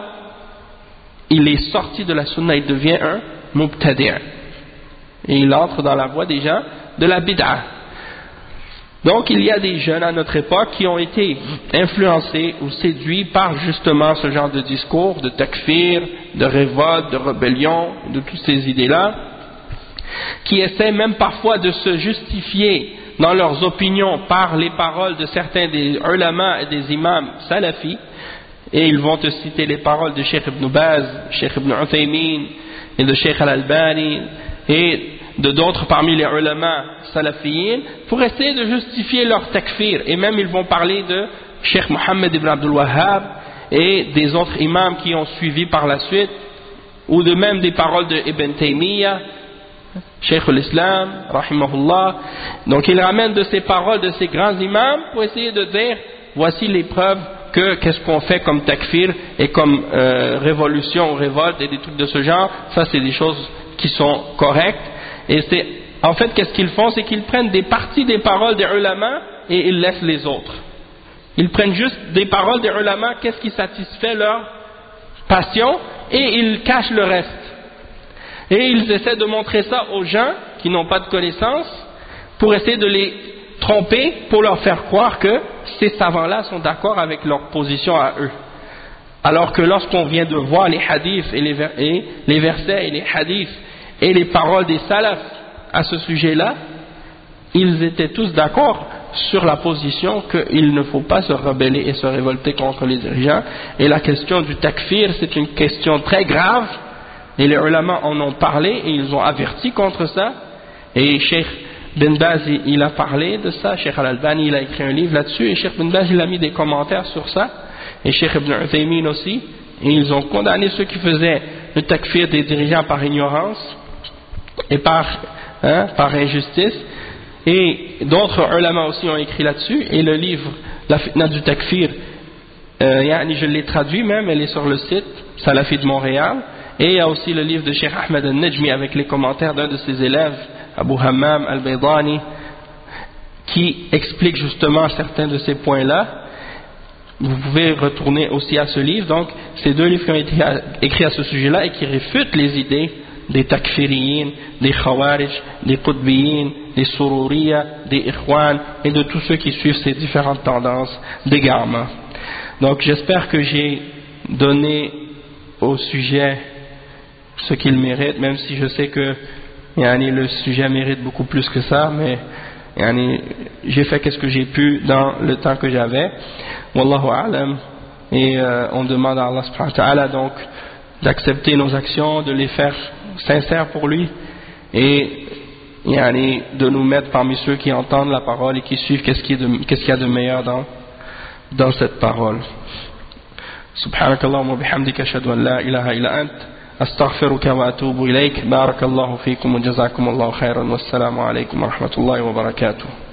S1: il est sorti de la Sunna, il devient un mubtadi', et il entre dans la voie des gens de la bid'a. Donc il y a des jeunes à notre époque qui ont été influencés ou séduits par justement ce genre de discours, de takfir, de révolte, de rébellion, de toutes ces idées-là, qui essaient même parfois de se justifier dans leurs opinions par les paroles de certains des ulama et des imams salafis, et ils vont te citer les paroles de Cheikh Ibn Baz, Cheikh Ibn Uthaymin et de Cheikh Al-Albani et de d'autres parmi les ulama salafiyin, pour essayer de justifier leur takfir. Et même ils vont parler de Cheikh Mohammed ibn Abdul Wahhab et des autres imams qui ont suivi par la suite, ou de même des paroles de Ibn Taymiyyah, Cheikh al-Islam, rahimahullah. Donc ils ramènent de ces paroles de ces grands imams pour essayer de dire voici les preuves que qu'est-ce qu'on fait comme takfir et comme révolution ou révolte et des trucs de ce genre. Ça c'est des choses qui sont correctes. Et c'est, en fait, qu'est-ce qu'ils font, c'est qu'ils prennent des parties des paroles des ulama et ils laissent les autres. Ils prennent juste des paroles des ulama, qu'est-ce qui satisfait leur passion, et ils cachent le reste. Et ils essaient de montrer ça aux gens qui n'ont pas de connaissances pour essayer de les tromper, pour leur faire croire que ces savants-là sont d'accord avec leur position à eux. Alors que lorsqu'on vient de voir les hadiths et les versets et les hadiths et les paroles des salafs à ce sujet-là, ils étaient tous d'accord sur la position qu'il ne faut pas se rebeller et se révolter contre les dirigeants. Et la question du takfir, c'est une question très grave, et les ulama en ont parlé et ils ont averti contre ça. Et Cheikh Bin Baz il a parlé de ça, Cheikh Al-Albani il a écrit un livre là-dessus, et Cheikh Bin Baz il a mis des commentaires sur ça, et Cheikh Ibn Uthaymin aussi, et ils ont condamné ceux qui faisaient le takfir des dirigeants par ignorance et par injustice. Et d'autres ulama aussi ont écrit là-dessus, et le livre La Fitna du Takfir, je l'ai traduit même, elle est sur le site Salafi de Montréal. Et il y a aussi le livre de Cheikh Ahmed al-Najmi avec les commentaires d'un de ses élèves, Abu Hammam al-Baydani, qui explique justement certains de ces points-là. Vous pouvez retourner aussi à ce livre. Donc ces deux livres qui ont été écrits à ce sujet-là et qui réfutent les idées des takfiriyin, des khawarij, des qutbiyin des Sururiya, des Ikhwan et de tous ceux qui suivent ces différentes tendances d'égarement. Donc j'espère que j'ai donné au sujet ce qu'il mérite, même si je sais que le sujet mérite beaucoup plus que ça, mais j'ai fait qu'est-ce que j'ai pu dans le temps que j'avais. Wallahu a'lam. Et on demande à Allah subhanahu wa ta'ala donc d'accepter nos actions, de les faire sincères pour lui et de nous mettre parmi ceux qui entendent la parole et qui suivent qu'est-ce qu'il y a de meilleur dans cette parole. سبحانك اللهم وبحمدك أشهد أن لا إله إلا أنت أستغفرك وأتوب إليك بارك الله فيكم وجزاكم الله خيرا والسلام عليكم ورحمة الله وبركاته.